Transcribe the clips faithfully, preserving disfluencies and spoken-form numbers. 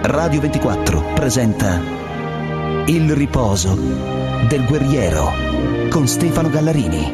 Radio ventiquattro presenta Il riposo del guerriero con Stefano Gallarini.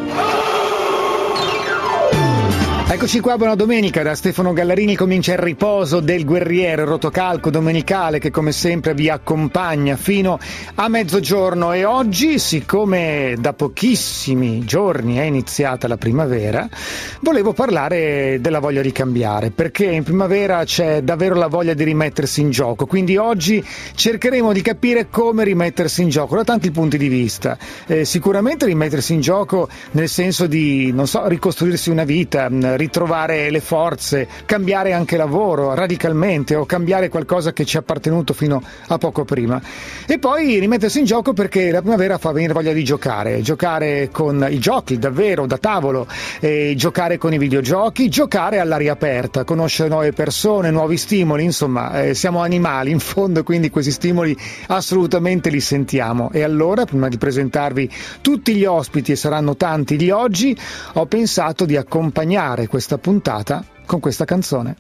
Eccoci qua, buona domenica, da Stefano Gallarini comincia il riposo del guerriero, il rotocalco domenicale che come sempre vi accompagna fino a mezzogiorno. E oggi, siccome da pochissimi giorni è iniziata la primavera, volevo parlare della voglia di cambiare, perché in primavera c'è davvero la voglia di rimettersi in gioco, quindi oggi cercheremo di capire come rimettersi in gioco da tanti punti di vista. Eh, sicuramente rimettersi in gioco nel senso di, non so, ricostruirsi una vita, ritrovare le forze, cambiare anche lavoro radicalmente o cambiare qualcosa che ci è appartenuto fino a poco prima. E poi rimettersi in gioco perché la primavera fa venire voglia di giocare, giocare con i giochi davvero da tavolo, e giocare con i videogiochi, giocare all'aria aperta, conoscere nuove persone, nuovi stimoli, insomma eh, siamo animali in fondo, quindi questi stimoli assolutamente li sentiamo. E allora, prima di presentarvi tutti gli ospiti, e saranno tanti di oggi, ho pensato di accompagnare questa puntata con questa canzone.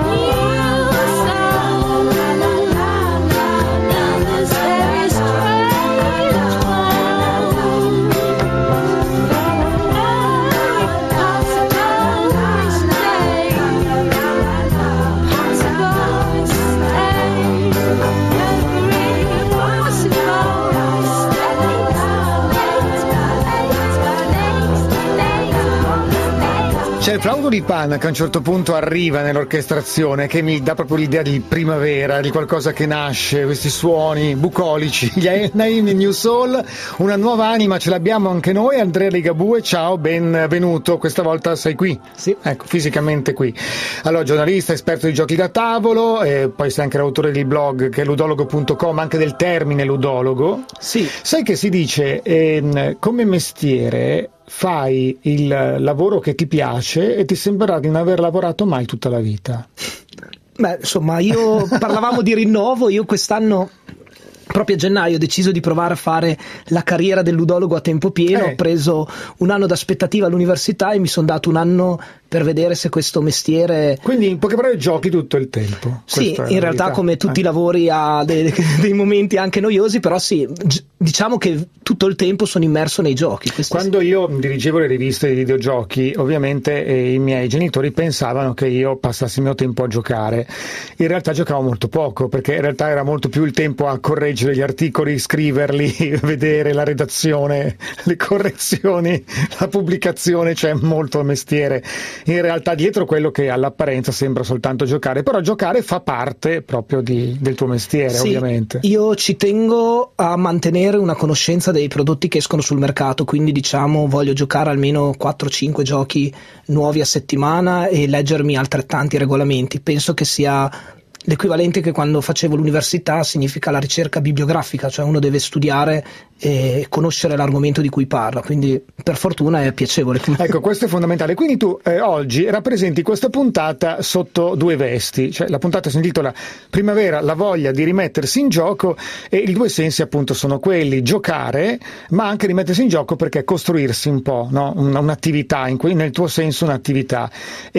C'è il flauto di Pan che a un certo punto arriva nell'orchestrazione, che mi dà proprio l'idea di primavera, di qualcosa che nasce, questi suoni bucolici, gli Naim New Soul, una nuova anima ce l'abbiamo anche noi. Andrea Ligabue, ciao, benvenuto, questa volta sei qui? Sì. Ecco, fisicamente qui. Allora, giornalista, esperto di giochi da tavolo, e poi sei anche l'autore del blog che è ludologo punto com, anche del termine ludologo. Sì. Sai che si dice, eh, come mestiere fai il lavoro che ti piace e ti sembrerà di non aver lavorato mai tutta la vita. Beh, insomma, io parlavamo di rinnovo, io quest'anno proprio a gennaio ho deciso di provare a fare la carriera del ludologo a tempo pieno, eh. ho preso un anno d'aspettativa all'università e mi sono dato un anno per vedere se questo mestiere... Quindi in poche parole giochi tutto il tempo. Sì, in realtà verità. come tutti eh. i lavori ha dei, dei momenti anche noiosi, però sì, g- diciamo che tutto il tempo sono immerso nei giochi. Quando sì. io dirigevo le riviste di videogiochi, ovviamente eh, i miei genitori pensavano che io passassi il mio tempo a giocare. In realtà giocavo molto poco, perché in realtà era molto più il tempo a correggere gli articoli, scriverli, vedere la redazione, le correzioni, la pubblicazione, c'è cioè molto mestiere. In realtà dietro quello che all'apparenza sembra soltanto giocare, però giocare fa parte proprio di, del tuo mestiere, sì, ovviamente. Io ci tengo a mantenere una conoscenza dei prodotti che escono sul mercato, quindi diciamo voglio giocare almeno quattro cinque giochi nuovi a settimana e leggermi altrettanti regolamenti. Penso che sia l'equivalente che quando facevo l'università significa la ricerca bibliografica, cioè uno deve studiare e conoscere l'argomento di cui parla, quindi per fortuna è piacevole. Ecco, questo è fondamentale. Quindi tu eh, oggi rappresenti questa puntata sotto due vesti, cioè la puntata si intitola Primavera, la voglia di rimettersi in gioco, e i due sensi appunto sono quelli: giocare, ma anche rimettersi in gioco perché costruirsi un po', no? Un, un'attività, in cui, nel tuo senso un'attività.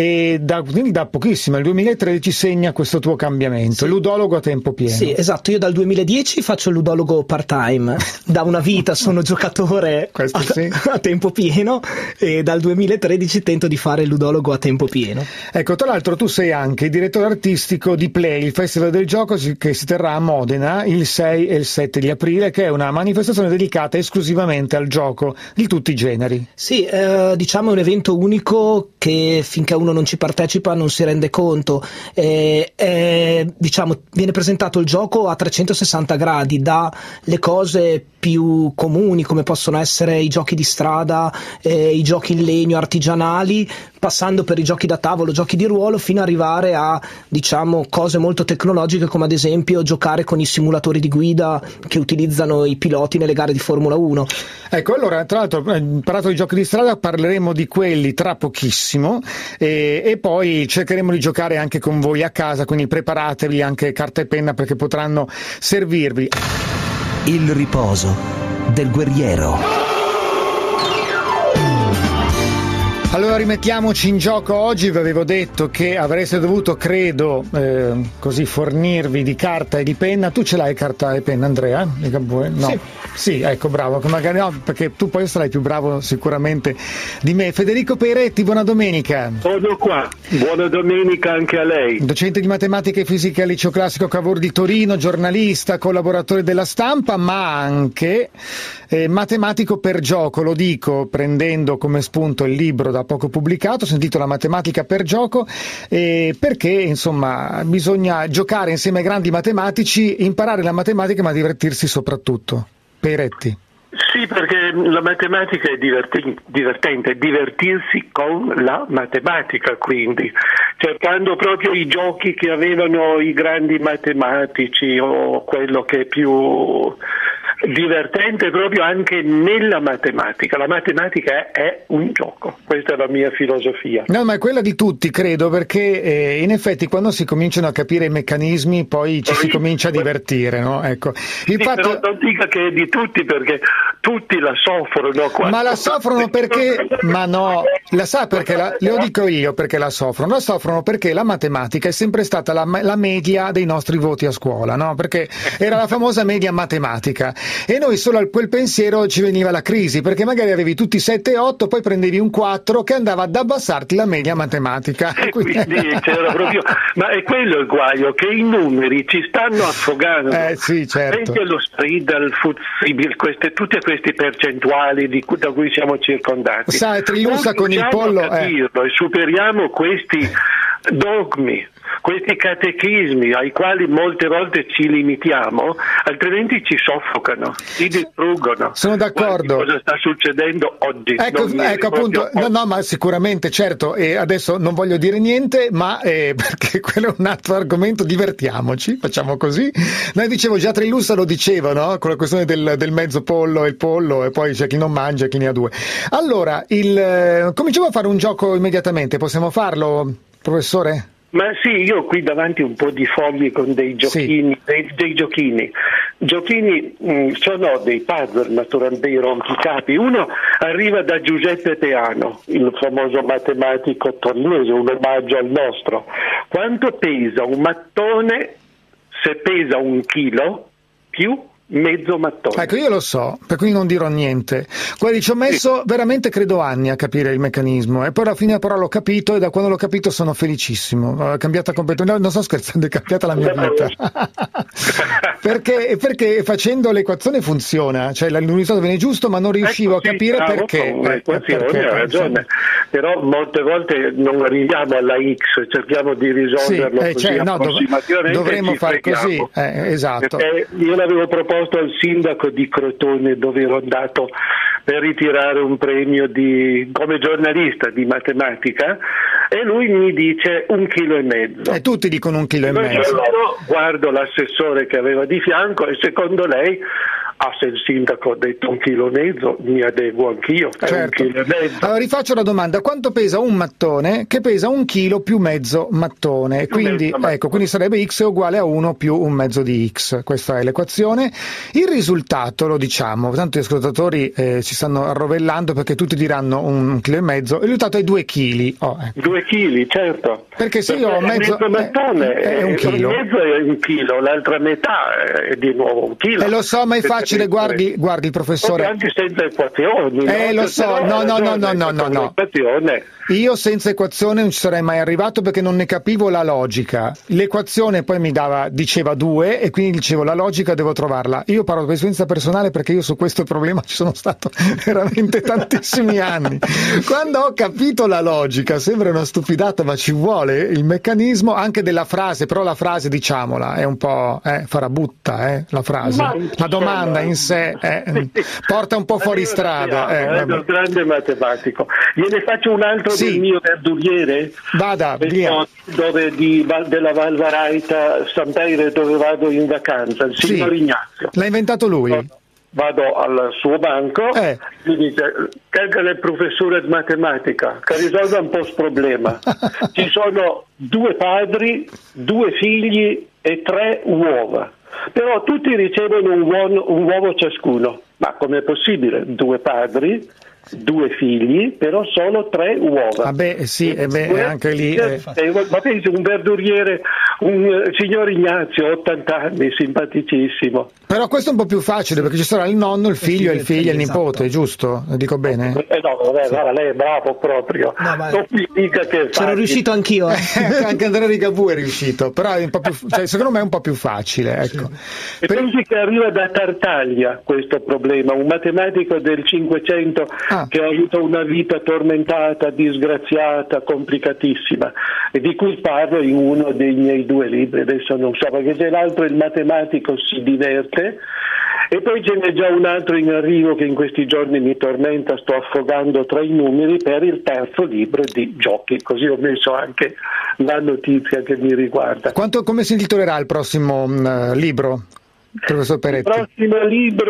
E da, quindi da pochissimo, il duemilatredici segna questo tuo cambiamento, sì. Ludologo a tempo pieno. Sì, esatto, io dal duemiladieci faccio il ludologo part-time, da una vita sono giocatore a, sì. a tempo pieno, e dal duemilatredici tento di fare il ludologo a tempo pieno. Ecco, tra l'altro tu sei anche direttore artistico di Play, il festival del gioco che si terrà a Modena il sei e il sette di aprile, che è una manifestazione dedicata esclusivamente al gioco di tutti i generi. Sì, eh, diciamo è un evento unico che finché uno non ci partecipa non si rende conto. Eh, eh, diciamo viene presentato il gioco a trecentosessanta gradi, da le cose più comuni come possono essere i giochi di strada, eh, i giochi in legno artigianali, passando per i giochi da tavolo, giochi di ruolo, fino ad arrivare a diciamo cose molto tecnologiche come ad esempio giocare con i simulatori di guida che utilizzano i piloti nelle gare di Formula uno. Ecco, allora tra l'altro parlato di giochi di strada, parleremo di quelli tra pochissimo, e, e poi cercheremo di giocare anche con voi a casa, quindi preparatevi anche carta e penna perché potranno servirvi. Il riposo del guerriero. Allora Però rimettiamoci in gioco oggi. Vi avevo detto che avreste dovuto, credo, eh, così fornirvi di carta e di penna. Tu ce l'hai carta e penna, Andrea? No. Sì. Sì, ecco, bravo, magari no, perché tu poi sarai più bravo sicuramente di me. Federico Peiretti, buona domenica. Sono qua, buona domenica anche a lei. Docente di matematica e fisica al Liceo Classico Cavour di Torino, giornalista, collaboratore della Stampa, ma anche eh, matematico per gioco, lo dico prendendo come spunto il libro da poco pubblicato, si intitola Matematica per gioco, eh, perché insomma bisogna giocare insieme ai grandi matematici, imparare la matematica ma divertirsi soprattutto. Peiretti. Sì, perché la matematica è diverti- divertente, divertirsi con la matematica, quindi cercando proprio i giochi che avevano i grandi matematici o quello che è più divertente proprio anche nella matematica. La matematica è, è un gioco, questa è la mia filosofia. No, ma è quella di tutti, credo, perché eh, in effetti quando si cominciano a capire i meccanismi poi ci si comincia a divertire, no? Ecco. Il sì, fatto... però non dica che è di tutti, perché tutti la soffrono. Quando... Ma la soffrono perché... Ma no, la sa perché, la... lo dico io perché la soffrono. La soffrono perché la matematica è sempre stata la, la media dei nostri voti a scuola, no? Perché era la famosa media matematica. E noi solo a quel pensiero ci veniva la crisi, perché magari avevi tutti sette e otto, poi prendevi un quattro che andava ad abbassarti la media matematica. E quindi c'era proprio... Ma è quello il guaio, che i numeri ci stanno affogando. Eh sì, certo. Anche lo Speedle, Fuzzibile, queste, tutte queste percentuali di, da cui siamo circondati. Sa, Trilussa con il pollo... A capirlo, eh. E superiamo questi dogmi, questi catechismi ai quali molte volte ci limitiamo, altrimenti ci soffocano, ci distruggono. Sono d'accordo. Guardi cosa sta succedendo oggi? Ecco, ecco appunto, no, no, ma sicuramente, certo, e adesso non voglio dire niente, ma eh, perché quello è un altro argomento, divertiamoci, facciamo così. Noi dicevo, già Trilussa lo diceva, no? Con la questione del, del mezzo pollo e il pollo, e poi c'è chi non mangia e chi ne ha due. Allora, il, eh, cominciamo a fare un gioco immediatamente, possiamo farlo, professore? Ma sì, io ho qui davanti un po' di fogli con dei giochini, sì. dei, dei giochini. Giochini mh, sono dei puzzle, naturalmente, dei rompicapi. Uno arriva da Giuseppe Peano, il famoso matematico torinese, un omaggio al nostro. Quanto pesa un mattone se pesa un chilo più mezzo mattone? Ecco, io lo so, per cui non dirò niente. Guardi, ci ho messo sì. veramente credo anni a capire il meccanismo, e poi alla fine però l'ho capito, e da quando l'ho capito sono felicissimo. È cambiata completamente, non sto scherzando, è cambiata la mia vita. perché, perché facendo l'equazione funziona, cioè il risultato viene giusto, ma non riuscivo ecco, a capire sì, perché. Eh, perché ha ragione, però molte volte non arriviamo alla X, cerchiamo di risolverlo sì, eh, così cioè, no, approssimativamente. Dovremmo fare così, eh, esatto. Perché io l'avevo proposto al sindaco di Crotone, dove ero andato per ritirare un premio di, come giornalista di matematica, e lui mi dice un chilo e mezzo. E tutti dicono un chilo e Io mezzo. Guardo l'assessore che aveva di fianco, e secondo lei, ah, se il sindaco ha detto un chilo e mezzo, mi adeguo anch'io, è certo. un chilo e mezzo. Allora rifaccio la domanda: quanto pesa un mattone che pesa un chilo più mezzo mattone? Quindi, mezzo mattone. Ecco, quindi sarebbe x è uguale a uno più un mezzo di x. Questa è l'equazione. Il risultato, lo diciamo, tanto gli ascoltatori eh, si stanno arrovellando perché tutti diranno un chilo e mezzo. Il risultato è due chili. Oh, ecco. Due chili, certo. Perché se io ho mezzo, mezzo mattone è, è un chilo. Il mezzo è un chilo, l'altra metà è di nuovo un chilo. E lo so, ma è facile, guardi, guardi professore. Anche senza equazioni. Eh, no? lo so, no, no, no, no, no, no, no. Io senza equazione non ci sarei mai arrivato perché non ne capivo la logica. L'equazione poi mi dava, diceva due, e quindi dicevo la logica devo trovarla. Io parlo per esperienza personale perché io su questo problema ci sono stato veramente tantissimi anni. Quando ho capito la logica, sembra una stupidata, ma ci vuole il meccanismo anche della frase, però la frase, diciamola, è un po' eh, farabutta, eh, la frase. Ma, la domanda in sé eh, porta un po' fuori strada. Eh, è un grande matematico. Gliene faccio un altro sì. del mio verduriere. Vada, via. Dove di, della Valvaraita, Sampeire, dove vado in vacanza, il signor sì. Ignazio. L'ha inventato lui? Vado al suo banco, eh. mi dice: "Che il professore di matematica, che risolve un po' il problema. Ci sono due padri, due figli e tre uova. Però tutti ricevono un, uovo, un uovo ciascuno. Ma com'è possibile? Due padri, due figli, però solo tre uova. Ah beh, sì, eh beh, anche lì... Eh. Ma pensi, un verduriere, un uh, signor Ignazio, ottanta anni, simpaticissimo. Però questo è un po' più facile, perché ci sarà il nonno, il figlio, il figlio e il esatto. nipote, giusto? Dico bene? Eh no, vabbè, sì. Guarda, lei è bravo proprio. No, ma... Non mi dica che c'ero riuscito anch'io. Eh. Anche Andrea Rigabue è riuscito, però è un po' più, cioè, secondo me è un po' più facile. Ecco. Sì. E per... pensi che arriva da Tartaglia questo problema, un matematico del Cinquecento ah. che ha avuto una vita tormentata, disgraziata, complicatissima, e di cui parlo in uno dei miei due libri, adesso non so, perché c'è l'altro, il matematico si diverte, e poi ce n'è già un altro in arrivo che in questi giorni mi tormenta, sto affogando tra i numeri per il terzo libro di giochi, così ho messo anche la notizia che mi riguarda. Quanto, come si intitolerà il prossimo uh, libro? Professor Peretti. Il prossimo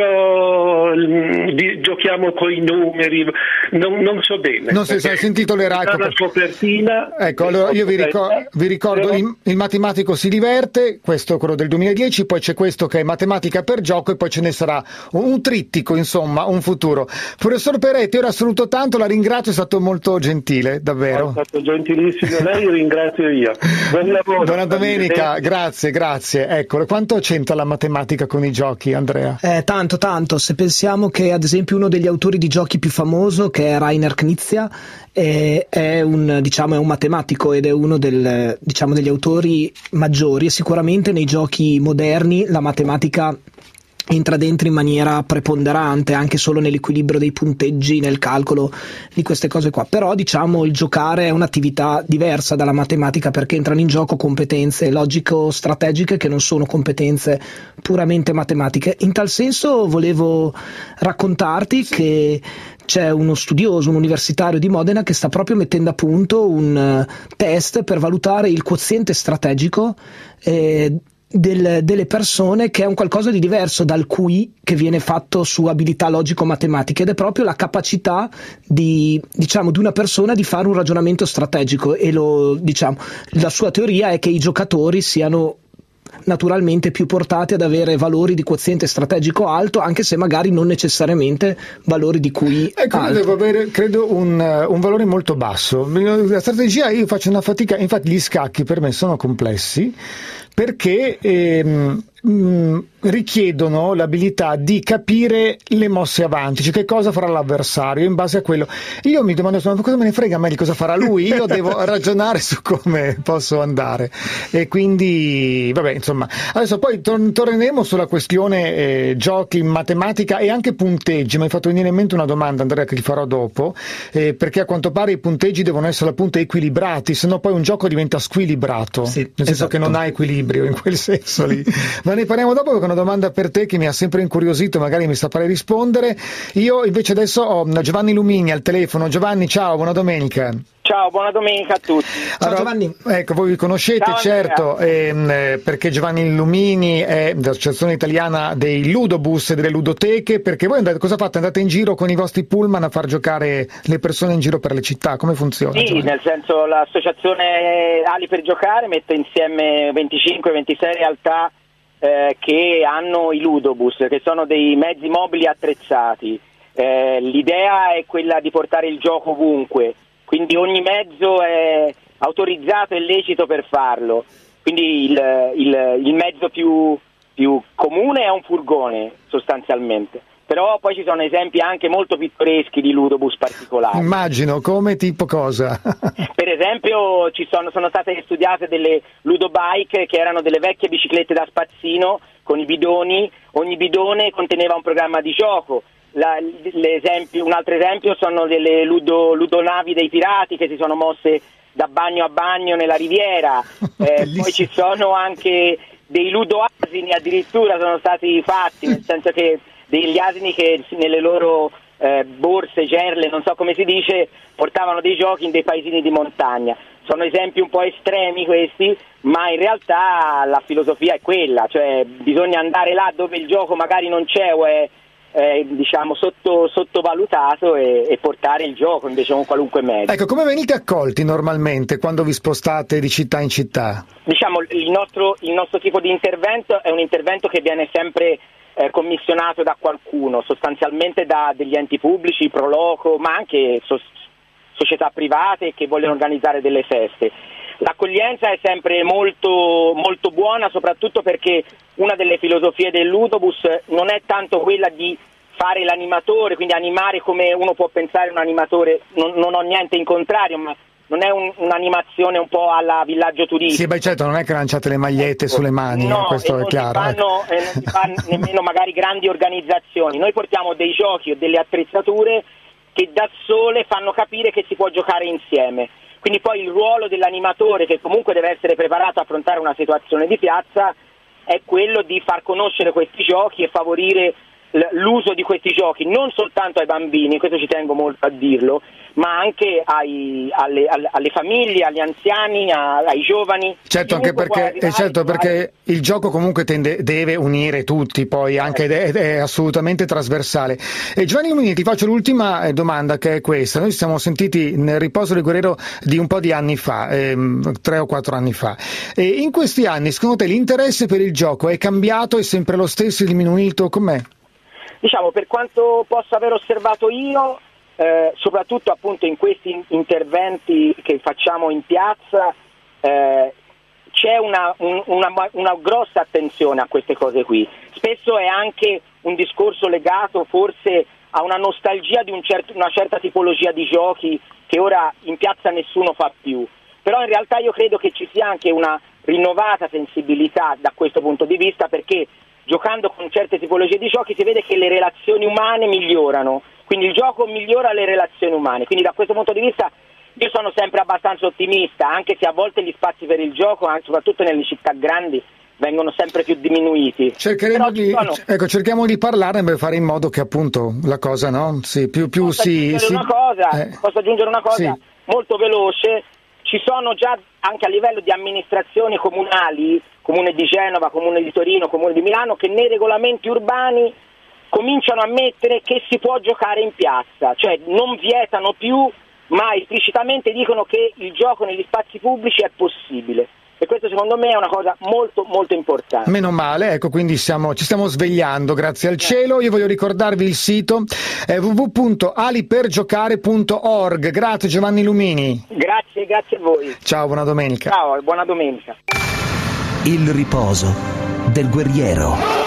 libro di, giochiamo coi numeri, non, non so bene. Non so se si intitolerà. Ecco, la copertina. Ecco, allora io vi ricordo, vi ricordo il, il matematico si diverte, questo è quello del duemiladieci, poi c'è questo che è matematica per gioco e poi ce ne sarà un, un trittico, insomma, un futuro. Professor Peretti, ora saluto tanto, la ringrazio, è stato molto gentile, davvero. È stato gentilissimo lei, ringrazio io. Buon lavoro. Buona domenica, grazie, grazie. Ecco, quanto c'entra la matematica con i giochi, Andrea? Eh, tanto, tanto. Se pensiamo che ad esempio uno degli autori di giochi più famoso, che è Rainer Knizia, è, è un diciamo è un matematico ed è uno del, diciamo, degli autori maggiori, e sicuramente nei giochi moderni la matematica entra dentro in maniera preponderante, anche solo nell'equilibrio dei punteggi, nel calcolo di queste cose qua. Però diciamo il giocare è un'attività diversa dalla matematica, perché entrano in gioco competenze logico-strategiche che non sono competenze puramente matematiche. In tal senso volevo raccontarti che c'è uno studioso, un universitario di Modena, che sta proprio mettendo a punto un test per valutare il quoziente strategico eh, Del, delle persone, che è un qualcosa di diverso dal Q I che viene fatto su abilità logico-matematiche, ed è proprio la capacità di, diciamo, di una persona di fare un ragionamento strategico. E lo, diciamo, la sua teoria è che i giocatori siano naturalmente più portati ad avere valori di quoziente strategico alto, anche se magari non necessariamente valori di Q I ecco, alto. Devo avere, credo, un, un valore molto basso. La strategia, io faccio una fatica, infatti gli scacchi per me sono complessi, perché ehm, mh, richiedono l'abilità di capire le mosse avanti, cioè che cosa farà l'avversario, in base a quello. Io mi domando, ma cosa me ne frega a me di cosa farà lui? Io devo ragionare su come posso andare. E quindi, vabbè, insomma, adesso poi tor- torneremo sulla questione eh, giochi, matematica e anche punteggi. Mi hai fatto venire in mente una domanda, Andrea, che ti farò dopo, eh, perché a quanto pare i punteggi devono essere appunto equilibrati, se no poi un gioco diventa squilibrato, sì, nel senso esatto. che non ha equilibrio in quel senso lì. Ma ne parliamo dopo, perché è una domanda per te che mi ha sempre incuriosito, magari mi saprei rispondere. Io invece adesso ho Giovanni Lumini al telefono. Giovanni, ciao, buona domenica. Ciao, buona domenica a tutti. Ciao allora, Giovanni. Ecco, voi vi conoscete, Ciao, certo, ehm, perché Giovanni Lumini è dell'Associazione Italiana dei Ludobus e delle Ludoteche, perché voi andate, cosa fate? Andate in giro con i vostri pullman a far giocare le persone in giro per le città? Come funziona? Sì, Giovanni? Nel senso, l'associazione Ali per Giocare mette insieme venticinque ventisei realtà eh, che hanno i Ludobus, che sono dei mezzi mobili attrezzati. Eh, l'idea è quella di portare il gioco ovunque, quindi ogni mezzo è autorizzato e lecito per farlo. Quindi il, il, il mezzo più, più comune è un furgone, sostanzialmente. Però poi ci sono esempi anche molto pittoreschi di ludobus particolari. Immagino, come tipo cosa? Per esempio ci sono, sono state studiate delle ludobike, che erano delle vecchie biciclette da spazzino con i bidoni, ogni bidone conteneva un programma di gioco. La, l'esempio, un altro esempio sono delle ludo, ludonavi dei pirati che si sono mosse da bagno a bagno nella riviera. Eh, poi ci sono anche dei ludoasini, addirittura sono stati fatti, nel senso che degli asini che nelle loro eh, borse, gerle, non so come si dice, portavano dei giochi in dei paesini di montagna. Sono esempi un po' estremi questi, ma in realtà la filosofia è quella, cioè bisogna andare là dove il gioco magari non c'è o è eh, diciamo sotto, sottovalutato e, e portare il gioco invece con qualunque mezzo. Ecco, come venite accolti normalmente quando vi spostate di città in città? Diciamo il nostro, il nostro tipo di intervento è un intervento che viene sempre eh, commissionato da qualcuno, sostanzialmente da degli enti pubblici, Pro Loco, ma anche so- società private che vogliono organizzare delle feste. L'accoglienza è sempre molto, molto buona, soprattutto perché una delle filosofie del Ludobus non è tanto quella di fare l'animatore, quindi animare come uno può pensare un animatore, non, non ho niente in contrario, ma non è un, un'animazione un po' alla villaggio turistico. Sì, beh certo, non è che lanciate le magliette ecco, sulle mani, no, questo e è non chiaro. Si fanno, ecco. eh, non si fanno nemmeno magari grandi organizzazioni, noi portiamo dei giochi o delle attrezzature che da sole fanno capire che si può giocare insieme. Quindi poi il ruolo dell'animatore, che comunque deve essere preparato a affrontare una situazione di piazza, è quello di far conoscere questi giochi e favorire l'uso di questi giochi non soltanto ai bambini, questo ci tengo molto a dirlo, ma anche ai, alle, alle, alle famiglie, agli anziani, a, ai giovani. Certo, anche perché, eh, certo perché il gioco comunque tende, deve unire tutti, poi anche è, è assolutamente trasversale. E Giovanni Lumini, ti faccio l'ultima domanda, che è questa. Noi ci siamo sentiti nel Riposo del Guerriero di un po' di anni fa, ehm, tre o quattro anni fa, e in questi anni secondo te l'interesse per il gioco è cambiato, è sempre lo stesso, è diminuito, com'è? Diciamo, per quanto possa aver osservato io, eh, soprattutto appunto in questi interventi che facciamo in piazza, eh, c'è una, un, una, una grossa attenzione a queste cose qui. Spesso è anche un discorso legato forse a una nostalgia di un certo, una certa tipologia di giochi che ora in piazza nessuno fa più. Però in realtà io credo che ci sia anche una rinnovata sensibilità da questo punto di vista, perché giocando con certe tipologie di giochi si vede che le relazioni umane migliorano, quindi il gioco migliora le relazioni umane, quindi da questo punto di vista io sono sempre abbastanza ottimista, anche se a volte gli spazi per il gioco, soprattutto nelle città grandi, vengono sempre più diminuiti. Cercheremo di, sono... ecco, cerchiamo di parlarne per fare in modo che appunto la cosa, no? Sì, più, più posso si, aggiungere si... una cosa, eh. posso aggiungere una cosa sì. molto veloce. Ci sono già anche a livello di amministrazioni comunali, Comune di Genova, Comune di Torino, Comune di Milano, che nei regolamenti urbani cominciano a mettere che si può giocare in piazza, cioè non vietano più, ma esplicitamente dicono che il gioco negli spazi pubblici è possibile. E questo secondo me è una cosa molto molto importante. Meno male, ecco, quindi siamo, ci stiamo svegliando, grazie al cielo. Io voglio ricordarvi il sito eh, w w w punto alipergiocare punto org. Grazie Giovanni Lumini. Grazie, grazie a voi. Ciao, buona domenica. Ciao, buona domenica. Il riposo del guerriero.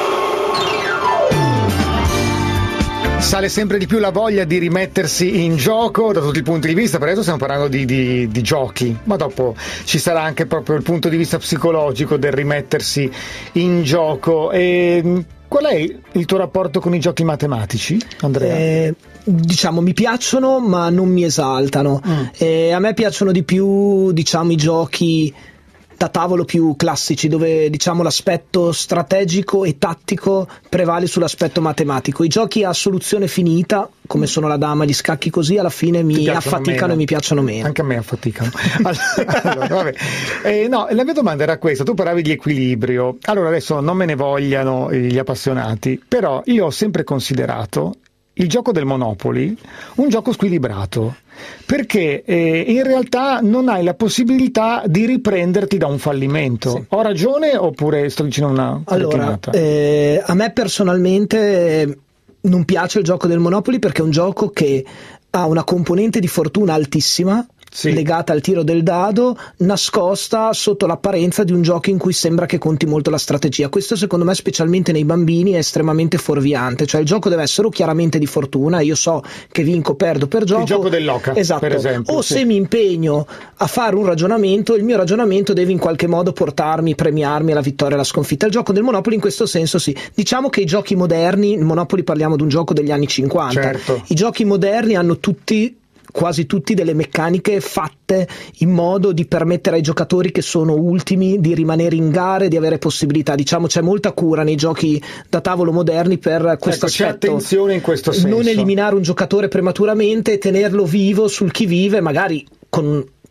Sale sempre di più la voglia di rimettersi in gioco da tutti i punti di vista, per adesso stiamo parlando di, di, di giochi, ma dopo ci sarà anche proprio il punto di vista psicologico del rimettersi in gioco. E qual è il tuo rapporto con i giochi matematici, Andrea? Eh, diciamo, mi piacciono ma non mi esaltano. Mm. Eh, a me piacciono di più, diciamo, i giochi da tavolo più classici, dove diciamo l'aspetto strategico e tattico prevale sull'aspetto matematico. I giochi a soluzione finita, come sono la dama, gli scacchi, così alla fine mi affaticano meno. E mi piacciono meno. Anche a me affaticano. Allora, vabbè. Eh, no, la mia domanda era questa: tu parlavi di equilibrio. Allora adesso non me ne vogliano gli appassionati, però io ho sempre considerato il gioco del Monopoly un gioco squilibrato, perché eh, in realtà non hai la possibilità di riprenderti da un fallimento. Sì. Ho ragione oppure sto dicendo una allora eh, a me personalmente eh, non piace il gioco del Monopoly, perché è un gioco che ha una componente di fortuna altissima, sì, legata al tiro del dado, nascosta sotto l'apparenza di un gioco in cui sembra che conti molto la strategia. Questo secondo me, specialmente nei bambini, è estremamente fuorviante. Cioè il gioco deve essere chiaramente di fortuna, io so che vinco, perdo per gioco. Il gioco dell'oca, esatto, per esempio. O sì, se mi impegno a fare un ragionamento, il mio ragionamento deve in qualche modo portarmi, premiarmi alla vittoria e alla sconfitta. Il gioco del Monopoly in questo senso sì. Diciamo che i giochi moderni, il Monopoly parliamo di un gioco degli anni cinquanta, certo, i giochi moderni hanno tutti quasi tutti delle meccaniche fatte in modo di permettere ai giocatori che sono ultimi di rimanere in gara e di avere possibilità. Diciamo c'è molta cura nei giochi da tavolo moderni per questo ecco, aspetto. C'è attenzione in questo senso. Non eliminare un giocatore prematuramente e tenerlo vivo sul chi vive, magari con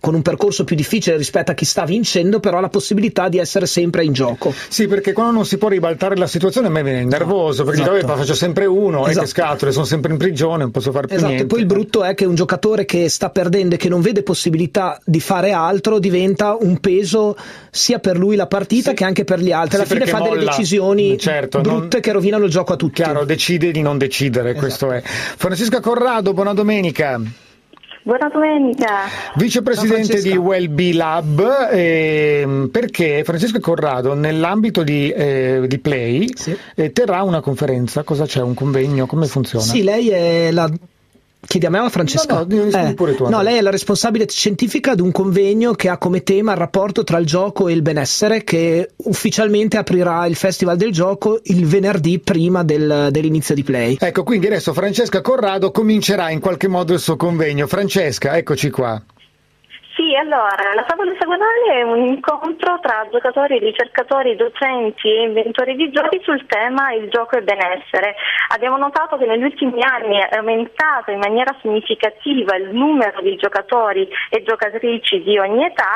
con un percorso più difficile rispetto a chi sta vincendo, però ha la possibilità di essere sempre in gioco. Sì, perché quando non si può ribaltare la situazione a me viene nervoso, perché esatto. Dico, faccio sempre uno, esatto. E che scatole, sono sempre in prigione, non posso fare più esatto. niente. E poi il brutto è che un giocatore che sta perdendo e che non vede possibilità di fare altro diventa un peso sia per lui la partita sì. che anche per gli altri. Alla sì, fine fa molla. delle decisioni certo, brutte non... che rovinano il gioco a tutti. Chiaro, decide di non decidere, esatto. Questo è. Francesca Corrado, buona domenica. Buona domenica. Vicepresidente di Wellbe Lab, eh, perché Francesca Corrado nell'ambito di, eh, di Play sì. eh, terrà una conferenza, cosa c'è, un convegno, come funziona? Sì, lei è la... Chiedi a me o a Francesca? No, no, eh, pure tu, no, lei è la responsabile scientifica di un convegno che ha come tema il rapporto tra il gioco e il benessere, che ufficialmente aprirà il Festival del Gioco il venerdì prima del, dell'inizio di Play. Ecco, quindi adesso Francesca Corrado comincerà in qualche modo il suo convegno. Francesca, eccoci qua. Sì, allora, la tavola esagonale è un incontro tra giocatori, ricercatori, docenti e inventori di giochi sul tema il gioco e benessere. Abbiamo notato che negli ultimi anni è aumentato in maniera significativa il numero di giocatori e giocatrici di ogni età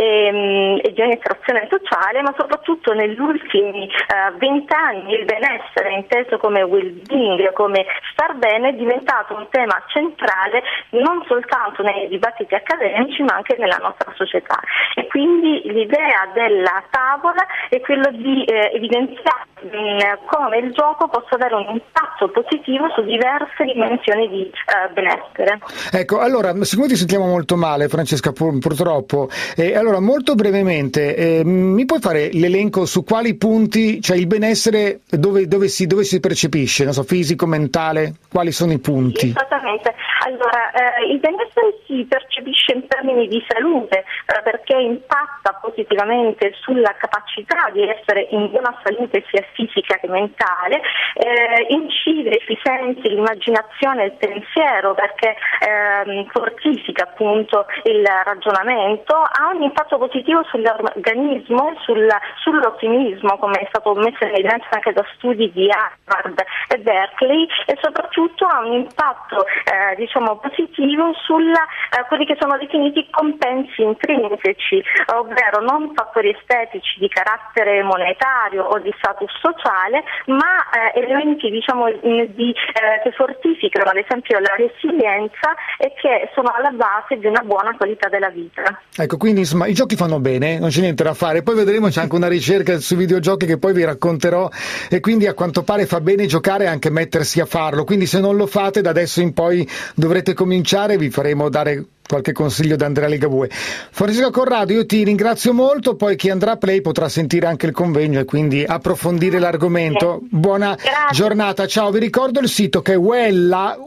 e, e di ogni estrazione sociale, ma soprattutto negli ultimi vent'anni uh, il benessere, inteso come well-being, come star bene, è diventato un tema centrale non soltanto nei dibattiti accademici, ma anche nella nostra società, e quindi l'idea della tavola è quello di eh, evidenziare mh, come il gioco possa avere un impatto positivo su diverse dimensioni di eh, benessere. Ecco, allora, siccome ti sentiamo molto male, Francesca, pur, purtroppo, eh, allora molto brevemente eh, mi puoi fare l'elenco su quali punti, cioè il benessere dove, dove, si, dove si percepisce, non so, fisico, mentale, quali sono i punti? Esattamente, allora eh, il benessere si percepisce in termini di salute, eh, perché impatta positivamente sulla capacità di essere in buona salute sia fisica che mentale, eh, incide sui sensi, l'immaginazione e il pensiero, perché eh, fortifica appunto il ragionamento, ha un impatto positivo sull'organismo e sul, sull'ottimismo, come è stato messo in evidenza anche da studi di Harvard e Berkeley, e soprattutto ha un impatto eh, diciamo positivo sulla eh, quelli che sono definiti compensi intrinseci, ovvero non fattori estetici di carattere monetario o di status sociale, ma eh, elementi diciamo di, eh, che fortificano ad esempio la resilienza e che sono alla base di una buona qualità della vita. Ecco, quindi insomma i giochi fanno bene, non c'è niente da fare, poi vedremo, c'è anche una ricerca sui videogiochi che poi vi racconterò, e quindi a quanto pare fa bene giocare e anche mettersi a farlo, quindi se non lo fate da adesso in poi dovrete cominciare, vi faremo dare qualche consiglio da Andrea Ligabue. Francesca Corrado, io ti ringrazio molto, poi chi andrà a Play potrà sentire anche il convegno e quindi approfondire l'argomento. Buona Grazie. giornata, ciao. Vi ricordo il sito che è well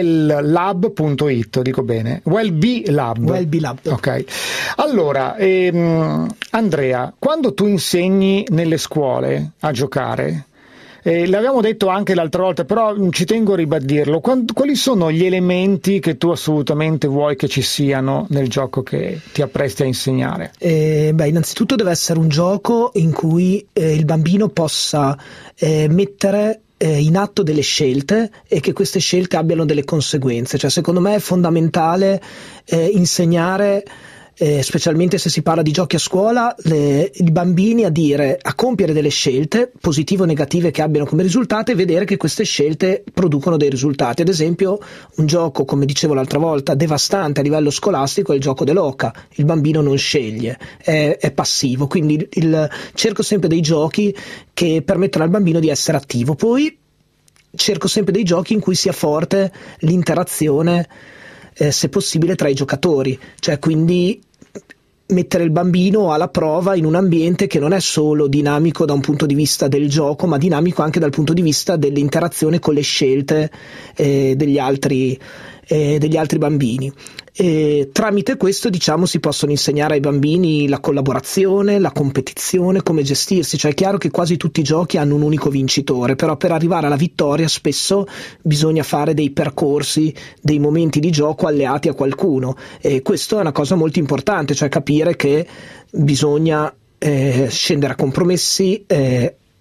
lab punto it, dico bene? Wellbe Lab. Wellbe Lab. Ok. Allora, ehm, Andrea, quando tu insegni nelle scuole a giocare, Eh, l'abbiamo detto anche l'altra volta, però ci tengo a ribadirlo. Quando, quali sono gli elementi che tu assolutamente vuoi che ci siano nel gioco che ti appresti a insegnare? Eh, beh, innanzitutto deve essere un gioco in cui eh, il bambino possa eh, mettere eh, in atto delle scelte e che queste scelte abbiano delle conseguenze. Cioè, secondo me è fondamentale eh, insegnare, Eh, specialmente se si parla di giochi a scuola, le, i bambini a dire, a compiere delle scelte positive o negative che abbiano come risultato, e vedere che queste scelte producono dei risultati. Ad esempio, un gioco, come dicevo l'altra volta, devastante a livello scolastico è il gioco dell'oca. Il bambino non sceglie, è, è passivo, quindi il, cerco sempre dei giochi che permettono al bambino di essere attivo. Poi cerco sempre dei giochi in cui sia forte l'interazione, Eh, se possibile, tra i giocatori, cioè quindi mettere il bambino alla prova in un ambiente che non è solo dinamico da un punto di vista del gioco, ma dinamico anche dal punto di vista dell'interazione con le scelte eh, degli altri eh, degli altri bambini. E tramite questo, diciamo, si possono insegnare ai bambini la collaborazione, la competizione, come gestirsi. Cioè è chiaro che quasi tutti i giochi hanno un unico vincitore, però per arrivare alla vittoria spesso bisogna fare dei percorsi, dei momenti di gioco alleati a qualcuno, e questo è una cosa molto importante, cioè capire che bisogna eh, scendere a compromessi, eh,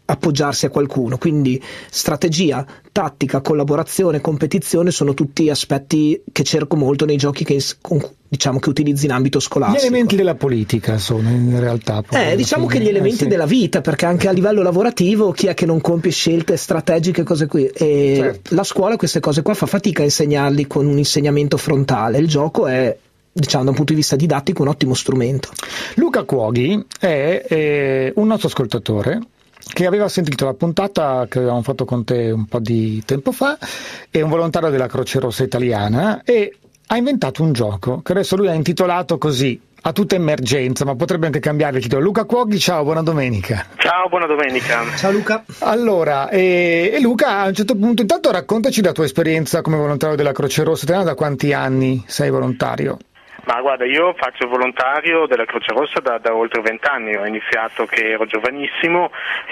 appoggiarsi a qualcuno, quindi strategia, tattica, collaborazione, competizione sono tutti aspetti che cerco molto nei giochi che, diciamo, che utilizzi in ambito scolastico. Gli elementi della politica sono in realtà eh, diciamo fine. che gli elementi eh, sì. della vita, perché anche a livello lavorativo chi è che non compie scelte strategiche, cose qui, e certo. La scuola queste cose qua fa fatica a insegnarli con un insegnamento frontale. Il gioco è, diciamo, da un punto di vista didattico un ottimo strumento. Luca Cuoghi è, è un nostro ascoltatore che aveva sentito la puntata che avevamo fatto con te un po' di tempo fa, è un volontario della Croce Rossa Italiana e ha inventato un gioco che adesso lui ha intitolato così, a tutta emergenza, ma potrebbe anche cambiare il titolo. Luca Cuoghi, ciao, buona domenica. Ciao, buona domenica. Ciao Luca. Allora, e, e Luca, a un certo punto, intanto raccontaci la tua esperienza come volontario della Croce Rossa Italiana, da quanti anni sei volontario? Ma guarda, io faccio volontario della Croce Rossa da, da oltre vent'anni, ho iniziato che ero giovanissimo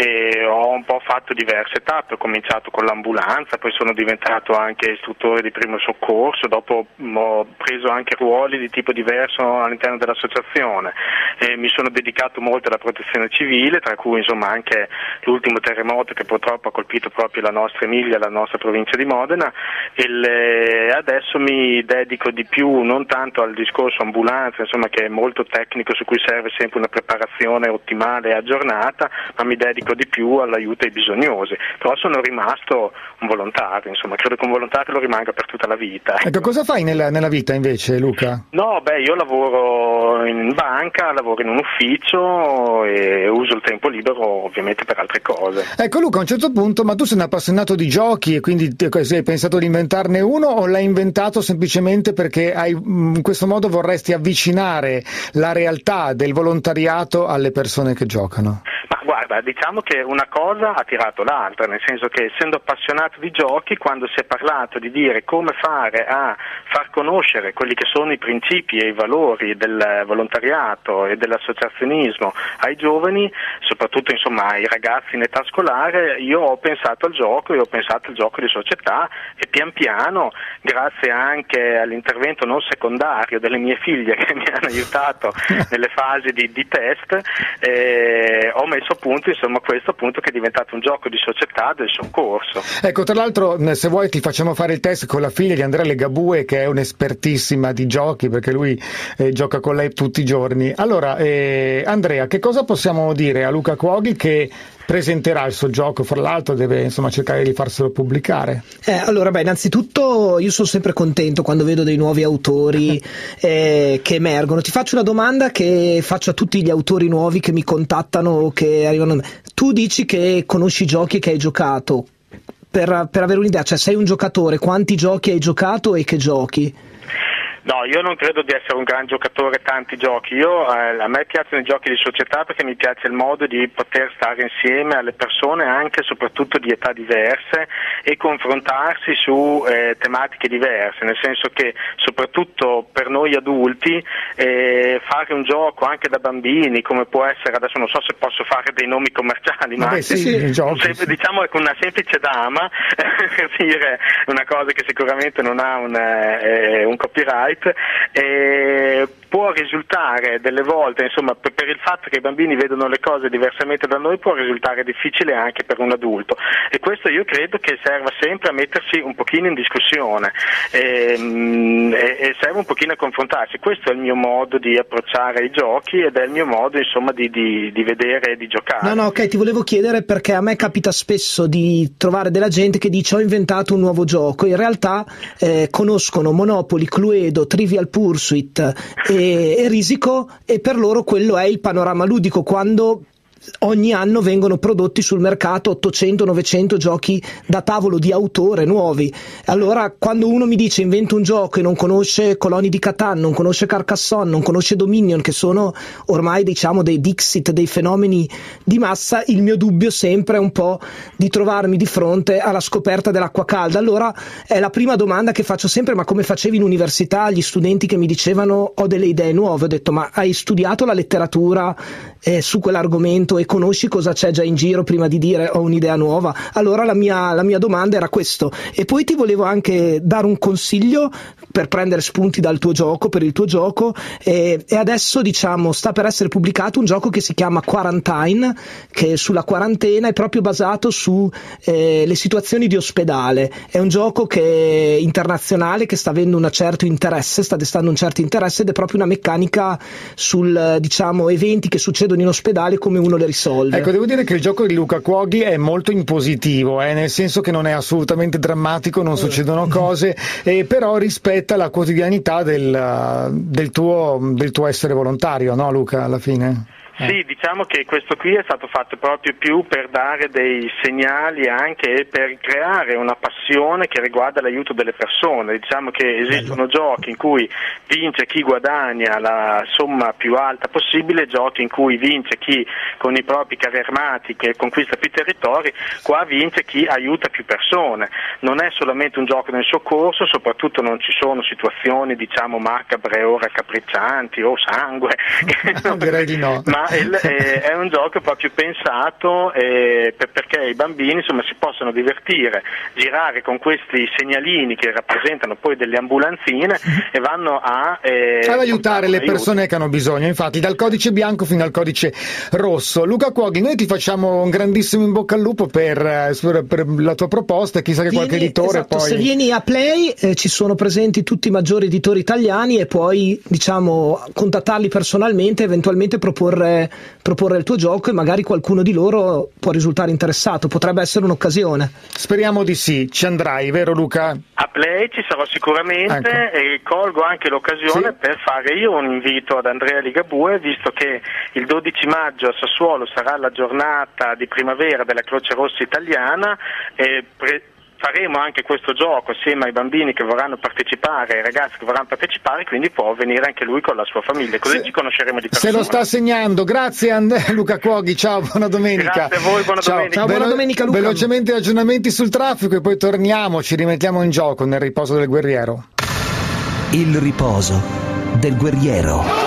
e ho un po' fatto diverse tappe, ho cominciato con l'ambulanza, poi sono diventato anche istruttore di primo soccorso, dopo ho preso anche ruoli di tipo diverso all'interno dell'associazione e mi sono dedicato molto alla protezione civile, tra cui insomma anche l'ultimo terremoto che purtroppo ha colpito proprio la nostra Emilia, la nostra provincia di Modena, e le, adesso mi dedico di più non tanto al discorso ambulanza, insomma, che è molto tecnico, su cui serve sempre una preparazione ottimale e aggiornata, ma mi dedico di più all'aiuto ai bisognosi. Però sono rimasto un volontario, insomma, credo che un volontario lo rimanga per tutta la vita. Ecco, ecco cosa fai nella, nella vita invece, Luca? No, beh, io lavoro in banca, lavoro in un ufficio e uso il tempo libero ovviamente per altre cose. Ecco Luca, a un certo punto, ma tu sei un appassionato di giochi e quindi hai pensato di inventarne uno o l'hai inventato semplicemente perché hai in questo modo vorresti avvicinare la realtà del volontariato alle persone che giocano? Ma guarda, diciamo che una cosa ha tirato l'altra, nel senso che essendo appassionato di giochi, quando si è parlato di dire come fare a far conoscere quelli che sono i principi e i valori del volontariato e dell'associazionismo ai giovani, soprattutto insomma ai ragazzi in età scolare, io ho pensato al gioco e ho pensato al gioco di società e pian piano, grazie anche all'intervento non secondario delle mie figlie che mi hanno aiutato nelle fasi di, di test, eh, ho messo a punto insomma questo appunto che è diventato un gioco di società del soccorso. Ecco, tra l'altro se vuoi ti facciamo fare il test con la figlia di Andrea Legabue, che è un'espertissima di giochi perché lui eh, gioca con lei tutti i giorni. Allora eh, Andrea, che cosa possiamo dire a Luca Cuoghi che presenterà il suo gioco, fra l'altro deve insomma cercare di farselo pubblicare? Eh, allora, beh, innanzitutto io sono sempre contento quando vedo dei nuovi autori eh, che emergono. Ti faccio una domanda che faccio a tutti gli autori nuovi che mi contattano o che arrivano a me. Tu dici che conosci i giochi che hai giocato, per, per avere un'idea, cioè sei un giocatore, quanti giochi hai giocato e che giochi? No, io non credo di essere un gran giocatore, tanti giochi. Io, eh, a me piacciono i giochi di società perché mi piace il modo di poter stare insieme alle persone anche e soprattutto di età diverse e confrontarsi su eh, tematiche diverse, nel senso che soprattutto per noi adulti eh, fare un gioco anche da bambini, come può essere, adesso non so se posso fare dei nomi commerciali, ma Vabbè, sì, sì, se, giochi, sì. diciamo che una semplice dama, per dire una cosa che sicuramente non ha un, eh, un copyright, e può risultare delle volte, insomma, per, per il fatto che i bambini vedono le cose diversamente da noi, può risultare difficile anche per un adulto, e questo io credo che serva sempre a mettersi un pochino in discussione e, e, e serve un pochino a confrontarsi. Questo è il mio modo di approcciare i giochi ed è il mio modo insomma di, di, di vedere e di giocare. No, no, ok, ti volevo chiedere perché a me capita spesso di trovare della gente che dice ho inventato un nuovo gioco, in realtà eh, conoscono Monopoly, Cluedo, Trivial Pursuit e e Risico, e per loro quello è il panorama ludico, quando ogni anno vengono prodotti sul mercato ottocento novecento giochi da tavolo di autore nuovi. Allora quando uno mi dice invento un gioco e non conosce Coloni di Catan, non conosce Carcassonne, non conosce Dominion, che sono ormai diciamo dei Dixit, dei fenomeni di massa, il mio dubbio sempre è un po' di trovarmi di fronte alla scoperta dell'acqua calda. Allora è la prima domanda che faccio sempre: ma come facevi in università? Gli studenti che mi dicevano ho delle idee nuove, ho detto ma hai studiato la letteratura eh, su quell'argomento e conosci cosa c'è già in giro prima di dire ho un'idea nuova? Allora la mia, la mia domanda era questo. E poi ti volevo anche dare un consiglio per prendere spunti dal tuo gioco, per il tuo gioco, e, e adesso diciamo sta per essere pubblicato un gioco che si chiama Quarantine, che sulla quarantena è proprio basato su eh, le situazioni di ospedale. È un gioco che è internazionale, che sta avendo un certo interesse, sta destando un certo interesse, ed è proprio una meccanica sul diciamo eventi che succedono in ospedale, come uno le risolve. Ecco, devo dire che il gioco di Luca Cuoghi è molto impositivo, eh, nel senso che non è assolutamente drammatico, non succedono cose, eh, però rispetta la quotidianità del, del, tuo, del tuo essere volontario, no Luca, alla fine? Sì, diciamo che questo qui è stato fatto proprio più per dare dei segnali anche per creare una passione che riguarda l'aiuto delle persone. Diciamo che esistono giochi in cui vince chi guadagna la somma più alta possibile, giochi in cui vince chi con i propri carri armati che conquista più territori, qua vince chi aiuta più persone. Non è solamente un gioco nel soccorso, soprattutto non ci sono situazioni diciamo macabre o raccapriccianti o sangue. Direi di no. Ma il, eh, è un gioco proprio pensato eh, per, perché i bambini insomma si possono divertire, girare con questi segnalini che rappresentano poi delle ambulanzine e vanno a eh, ad aiutare le persone che hanno bisogno, infatti dal codice bianco fino al codice rosso. Luca Cuoghi, noi ti facciamo un grandissimo in bocca al lupo per, per la tua proposta, e chissà che vieni, qualche editore esatto, poi... Se vieni a Play eh, ci sono presenti tutti i maggiori editori italiani, e puoi diciamo contattarli personalmente, eventualmente proporre proporre il tuo gioco, e magari qualcuno di loro può risultare interessato. Potrebbe essere un'occasione. Speriamo di sì. Ci andrai, vero Luca? A Play ci sarò sicuramente, ecco. E colgo anche l'occasione sì. per fare io un invito ad Andrea Ligabue, visto che il dodici maggio a Sassuolo sarà la giornata di primavera della Croce Rossa italiana, e pre- faremo anche questo gioco assieme ai bambini che vorranno partecipare, ai ragazzi che vorranno partecipare, quindi può venire anche lui con la sua famiglia, così se, ci conosceremo di persona. Se lo sta segnando. Grazie And- Luca Cuoghi, ciao, buona domenica. Grazie a voi, buona ciao. domenica. Ciao, buona Velo- domenica Luca. Velocemente aggiornamenti sul traffico e poi torniamo, ci rimettiamo in gioco nel riposo del guerriero. Il riposo del guerriero.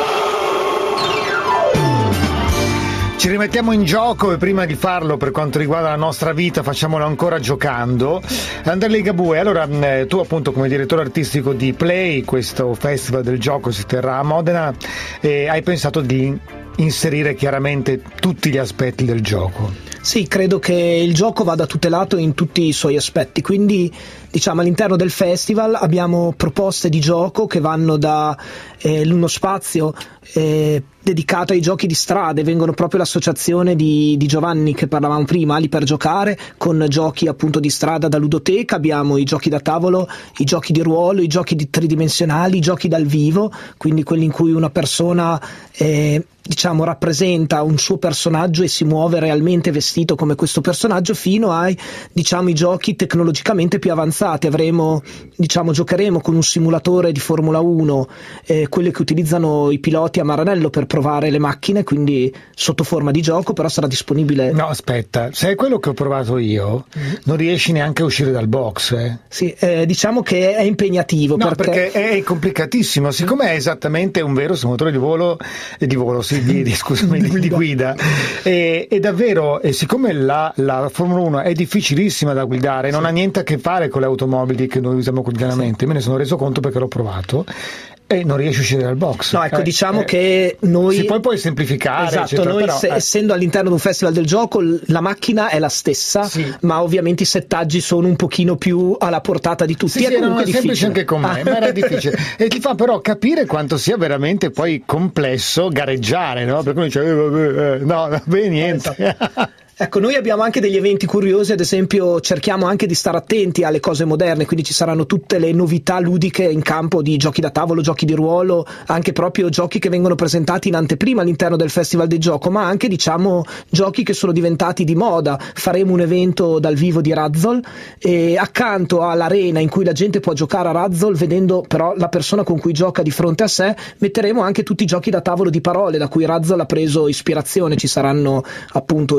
Ci rimettiamo in gioco, e prima di farlo per quanto riguarda la nostra vita facciamolo ancora giocando. Andrea Ligabue, allora tu appunto come direttore artistico di Play, questo festival del gioco si terrà a Modena, e hai pensato di inserire chiaramente tutti gli aspetti del gioco. Sì, credo che il gioco vada tutelato in tutti i suoi aspetti, quindi diciamo all'interno del festival abbiamo proposte di gioco che vanno da eh, uno spazio eh, dedicato ai giochi di strade, vengono proprio l'associazione di, di Giovanni che parlavamo prima, Ali per giocare, con giochi appunto di strada da ludoteca, abbiamo i giochi da tavolo, i giochi di ruolo, i giochi di tridimensionali, i giochi dal vivo, quindi quelli in cui una persona eh, diciamo rappresenta un suo personaggio e si muove realmente vestito come questo personaggio, fino ai diciamo i giochi tecnologicamente più avanzati. Avremo diciamo giocheremo con un simulatore di Formula uno, eh, quelli che utilizzano i piloti a Maranello per provare le macchine, quindi sotto forma di gioco, però sarà disponibile. No, aspetta, se è quello che ho provato io, mm. non riesci neanche a uscire dal box, eh? Sì, eh, diciamo che è impegnativo. No, perché... perché è complicatissimo, siccome è esattamente un vero simulatore di volo, eh, di volo, sì, di, di, scusami, di, di guida, e, e davvero, e siccome la, la Formula uno è difficilissima da guidare, sì. non ha niente a che fare con le automobili che noi usiamo quotidianamente, sì. me ne sono reso conto perché l'ho provato. E non riesci a uscire dal box. No, ecco, eh, diciamo eh, che noi. Si poi puoi semplificare. Esatto, eccetera, noi però, se, eh. essendo all'interno di un festival del gioco, la macchina è la stessa, sì. ma ovviamente i settaggi sono un pochino più alla portata di tutti. Sì, è sì, non è difficile. semplice anche con me, ma era difficile. E ti fa però capire quanto sia veramente poi complesso gareggiare, no? Perché uno dice, eh, vabbè, eh, no, vabbè, niente. Esatto. Ecco, noi abbiamo anche degli eventi curiosi, ad esempio cerchiamo anche di stare attenti alle cose moderne, quindi ci saranno tutte le novità ludiche in campo di giochi da tavolo, giochi di ruolo, anche proprio giochi che vengono presentati in anteprima all'interno del Festival del Gioco, ma anche diciamo giochi che sono diventati di moda. Faremo un evento dal vivo di Razzle, e accanto all'arena in cui la gente può giocare a Razzle, vedendo però la persona con cui gioca di fronte a sé, metteremo anche tutti i giochi da tavolo di parole da cui Razzle ha preso ispirazione. Ci saranno appunto il paroliere,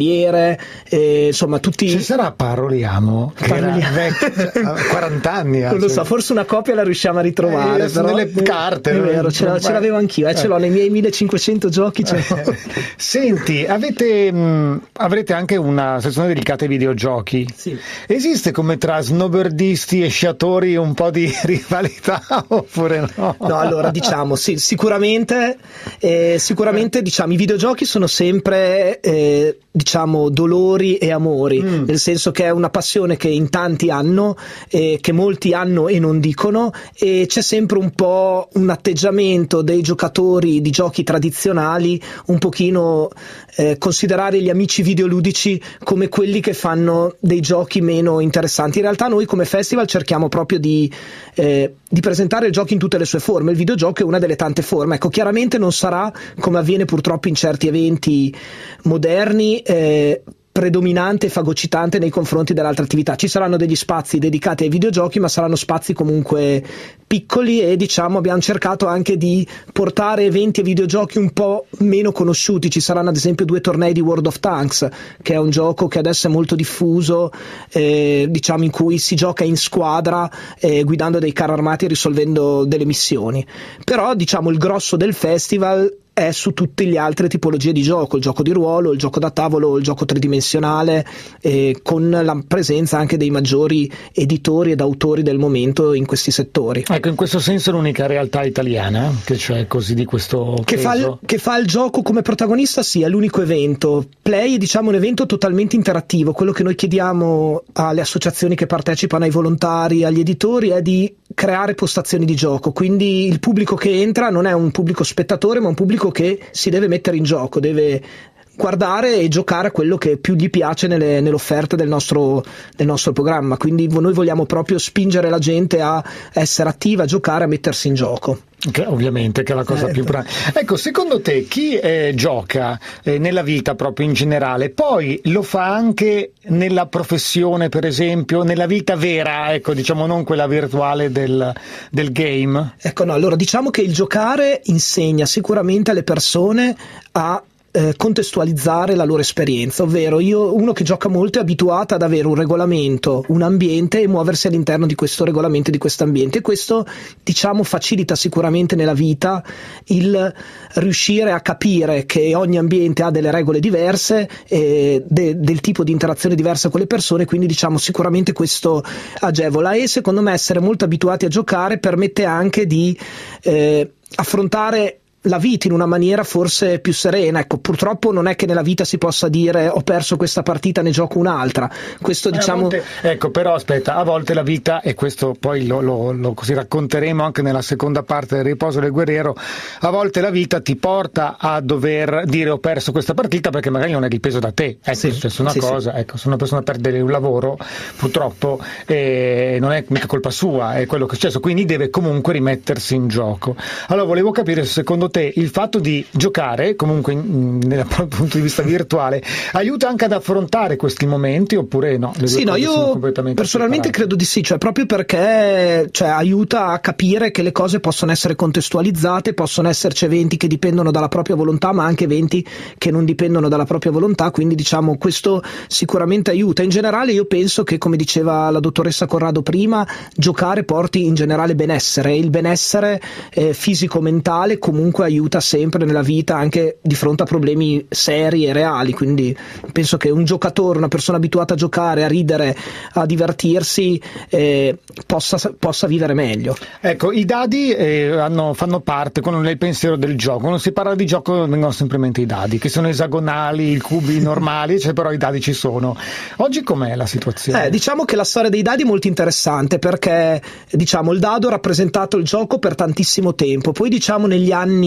guerriere, eh, insomma tutti. Ci sarà Paroliamo, che Paroliamo. era vecchio, quaranta anni. Non lo so, forse una copia la riusciamo a ritrovare. Eh, però, nelle carte. È vero, ce, ce l'avevo anch'io, eh, ce l'ho nei miei millecinquecento giochi. Ce l'ho. Senti, avete, mh, avrete anche una sezione dedicata ai videogiochi. Sì. Esiste come tra snowboardisti e sciatori un po' di rivalità oppure no? No, allora diciamo sì, sicuramente, eh, sicuramente diciamo i videogiochi sono sempre eh, diciamo dolori e amori, mm. nel senso che è una passione che in tanti hanno, eh, che molti hanno e non dicono, e c'è sempre un po' un atteggiamento dei giocatori di giochi tradizionali un pochino eh, considerare gli amici videoludici come quelli che fanno dei giochi meno interessanti. In realtà noi come festival cerchiamo proprio di, eh, di presentare il gioco in tutte le sue forme. Il videogioco è una delle tante forme. Ecco, chiaramente non sarà, come avviene purtroppo in certi eventi moderni, eh, predominante e fagocitante nei confronti dell'altra attività. Ci saranno degli spazi dedicati ai videogiochi, ma saranno spazi comunque piccoli, e diciamo abbiamo cercato anche di portare eventi e videogiochi un po' meno conosciuti. Ci saranno ad esempio due tornei di World of Tanks, che è un gioco che adesso è molto diffuso, eh, diciamo in cui si gioca in squadra, eh, guidando dei carri armati e risolvendo delle missioni. Però diciamo il grosso del festival è su tutte le altre tipologie di gioco, il gioco di ruolo, il gioco da tavolo, il gioco tridimensionale, eh, con la presenza anche dei maggiori editori ed autori del momento in questi settori. Ecco, in questo senso è l'unica realtà italiana che c'è così di questo che fa, il, che fa il gioco come protagonista, sì, è l'unico evento. Play è diciamo un evento totalmente interattivo. Quello che noi chiediamo alle associazioni che partecipano, ai volontari, agli editori, è di creare postazioni di gioco, quindi il pubblico che entra non è un pubblico spettatore, ma un pubblico che si deve mettere in gioco, deve guardare e giocare a quello che più gli piace nelle, nell'offerta del nostro, del nostro programma. Quindi noi vogliamo proprio spingere la gente a essere attiva, a giocare, a mettersi in gioco. Che, ovviamente, che è la cosa eh, più importante. Ecco, secondo te chi eh, gioca eh, nella vita proprio in generale, poi lo fa anche nella professione, per esempio, nella vita vera, ecco, diciamo non quella virtuale del, del game? Ecco, no, allora diciamo che il giocare insegna sicuramente alle persone a Eh, contestualizzare la loro esperienza, ovvero io, uno che gioca molto è abituato ad avere un regolamento, un ambiente, e muoversi all'interno di questo regolamento, di questo ambiente, e questo diciamo facilita sicuramente nella vita il riuscire a capire che ogni ambiente ha delle regole diverse, eh, de, del tipo di interazione diversa con le persone, quindi diciamo sicuramente questo agevola, e secondo me essere molto abituati a giocare permette anche di eh, affrontare la vita in una maniera forse più serena. Ecco, purtroppo non è che nella vita si possa dire ho perso questa partita, ne gioco un'altra. Questo diciamo volte, ecco, però aspetta, a volte la vita, e questo poi lo, lo, lo così racconteremo anche nella seconda parte del riposo del guerriero, a volte la vita ti porta a dover dire ho perso questa partita perché magari non è dipeso da te. Ecco, sì, è successa una sì, cosa, sì. Ecco, se una persona perde un lavoro purtroppo eh, non è mica colpa sua, è quello che è successo, quindi deve comunque rimettersi in gioco. Allora volevo capire se secondo te il fatto di giocare comunque dal punto di vista virtuale aiuta anche ad affrontare questi momenti, oppure no? Le sì, no, io personalmente separate. Credo di sì, cioè proprio perché cioè, aiuta a capire che le cose possono essere contestualizzate, possono esserci eventi che dipendono dalla propria volontà, ma anche eventi che non dipendono dalla propria volontà, quindi diciamo questo sicuramente aiuta. In generale io penso che, come diceva la dottoressa Corrado prima, giocare porti in generale benessere, il benessere eh, fisico-mentale comunque aiuta sempre nella vita, anche di fronte a problemi seri e reali, quindi penso che un giocatore, una persona abituata a giocare, a ridere, a divertirsi eh, possa, possa vivere meglio. Ecco, i dadi eh, hanno, fanno parte con il pensiero del gioco. Quando si parla di gioco vengono sempre in mente i dadi, che sono esagonali, i cubi normali, cioè, però i dadi ci sono. Oggi com'è la situazione? Eh, diciamo che la storia dei dadi è molto interessante, perché diciamo il dado ha rappresentato il gioco per tantissimo tempo, poi diciamo negli anni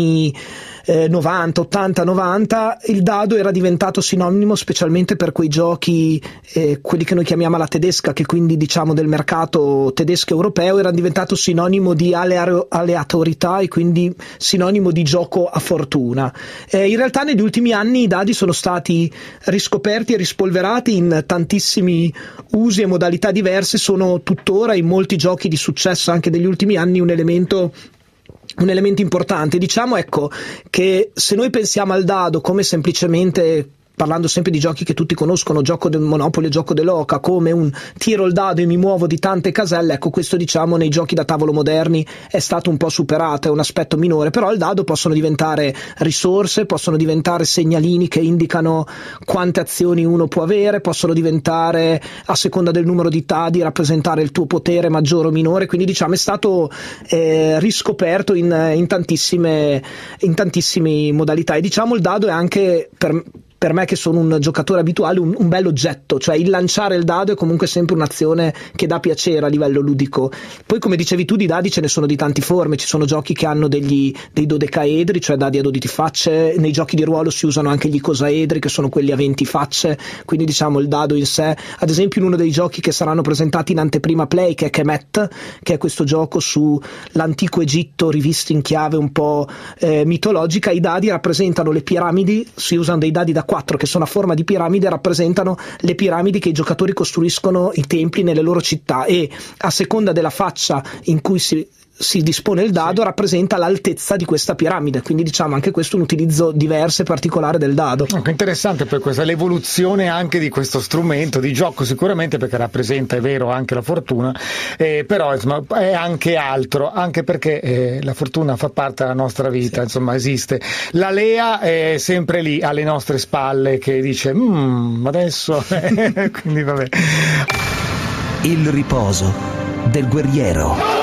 Eh, novanta, ottanta, novanta il dado era diventato sinonimo, specialmente per quei giochi eh, quelli che noi chiamiamo alla tedesca, che quindi diciamo del mercato tedesco europeo, era diventato sinonimo di alea- aleatorietà e quindi sinonimo di gioco a fortuna. Eh, in realtà negli ultimi anni i dadi sono stati riscoperti e rispolverati in tantissimi usi e modalità diverse, sono tuttora in molti giochi di successo anche degli ultimi anni un elemento un elemento importante. Diciamo ecco che se noi pensiamo al dado come semplicemente parlando sempre di giochi che tutti conoscono, gioco del Monopoly, gioco dell'oca, come un tiro il dado e mi muovo di tante caselle, ecco questo diciamo nei giochi da tavolo moderni è stato un po' superato, è un aspetto minore, però il dado possono diventare risorse, possono diventare segnalini che indicano quante azioni uno può avere, possono diventare a seconda del numero di dadi rappresentare il tuo potere maggiore o minore, quindi diciamo è stato eh, riscoperto in, in tantissime in tantissime modalità, e diciamo il dado è anche per per me che sono un giocatore abituale un, un bel oggetto, cioè il lanciare il dado è comunque sempre un'azione che dà piacere a livello ludico. Poi come dicevi tu di dadi ce ne sono di tante forme, ci sono giochi che hanno degli, dei dodecaedri, cioè dadi a dodici facce, nei giochi di ruolo si usano anche gli icosaedri che sono quelli a venti facce, quindi diciamo il dado in sé, ad esempio in uno dei giochi che saranno presentati in anteprima play che è Kemet, che è questo gioco sull'antico Egitto rivisto in chiave un po' eh, mitologica, i dadi rappresentano le piramidi, si usano dei dadi da quattro che sono a forma di piramide, rappresentano le piramidi che i giocatori costruiscono i templi nelle loro città, e a seconda della faccia in cui si si dispone il dado, sì, rappresenta l'altezza di questa piramide, quindi diciamo anche questo è un utilizzo diverso e particolare del dado. Ecco, interessante per questa l'evoluzione anche di questo strumento di gioco, sicuramente perché rappresenta, è vero, anche la fortuna, eh, però insomma è anche altro, anche perché eh, la fortuna fa parte della nostra vita, sì, insomma esiste. La Lea è sempre lì alle nostre spalle che dice mmm, adesso quindi vabbè. Il riposo del guerriero.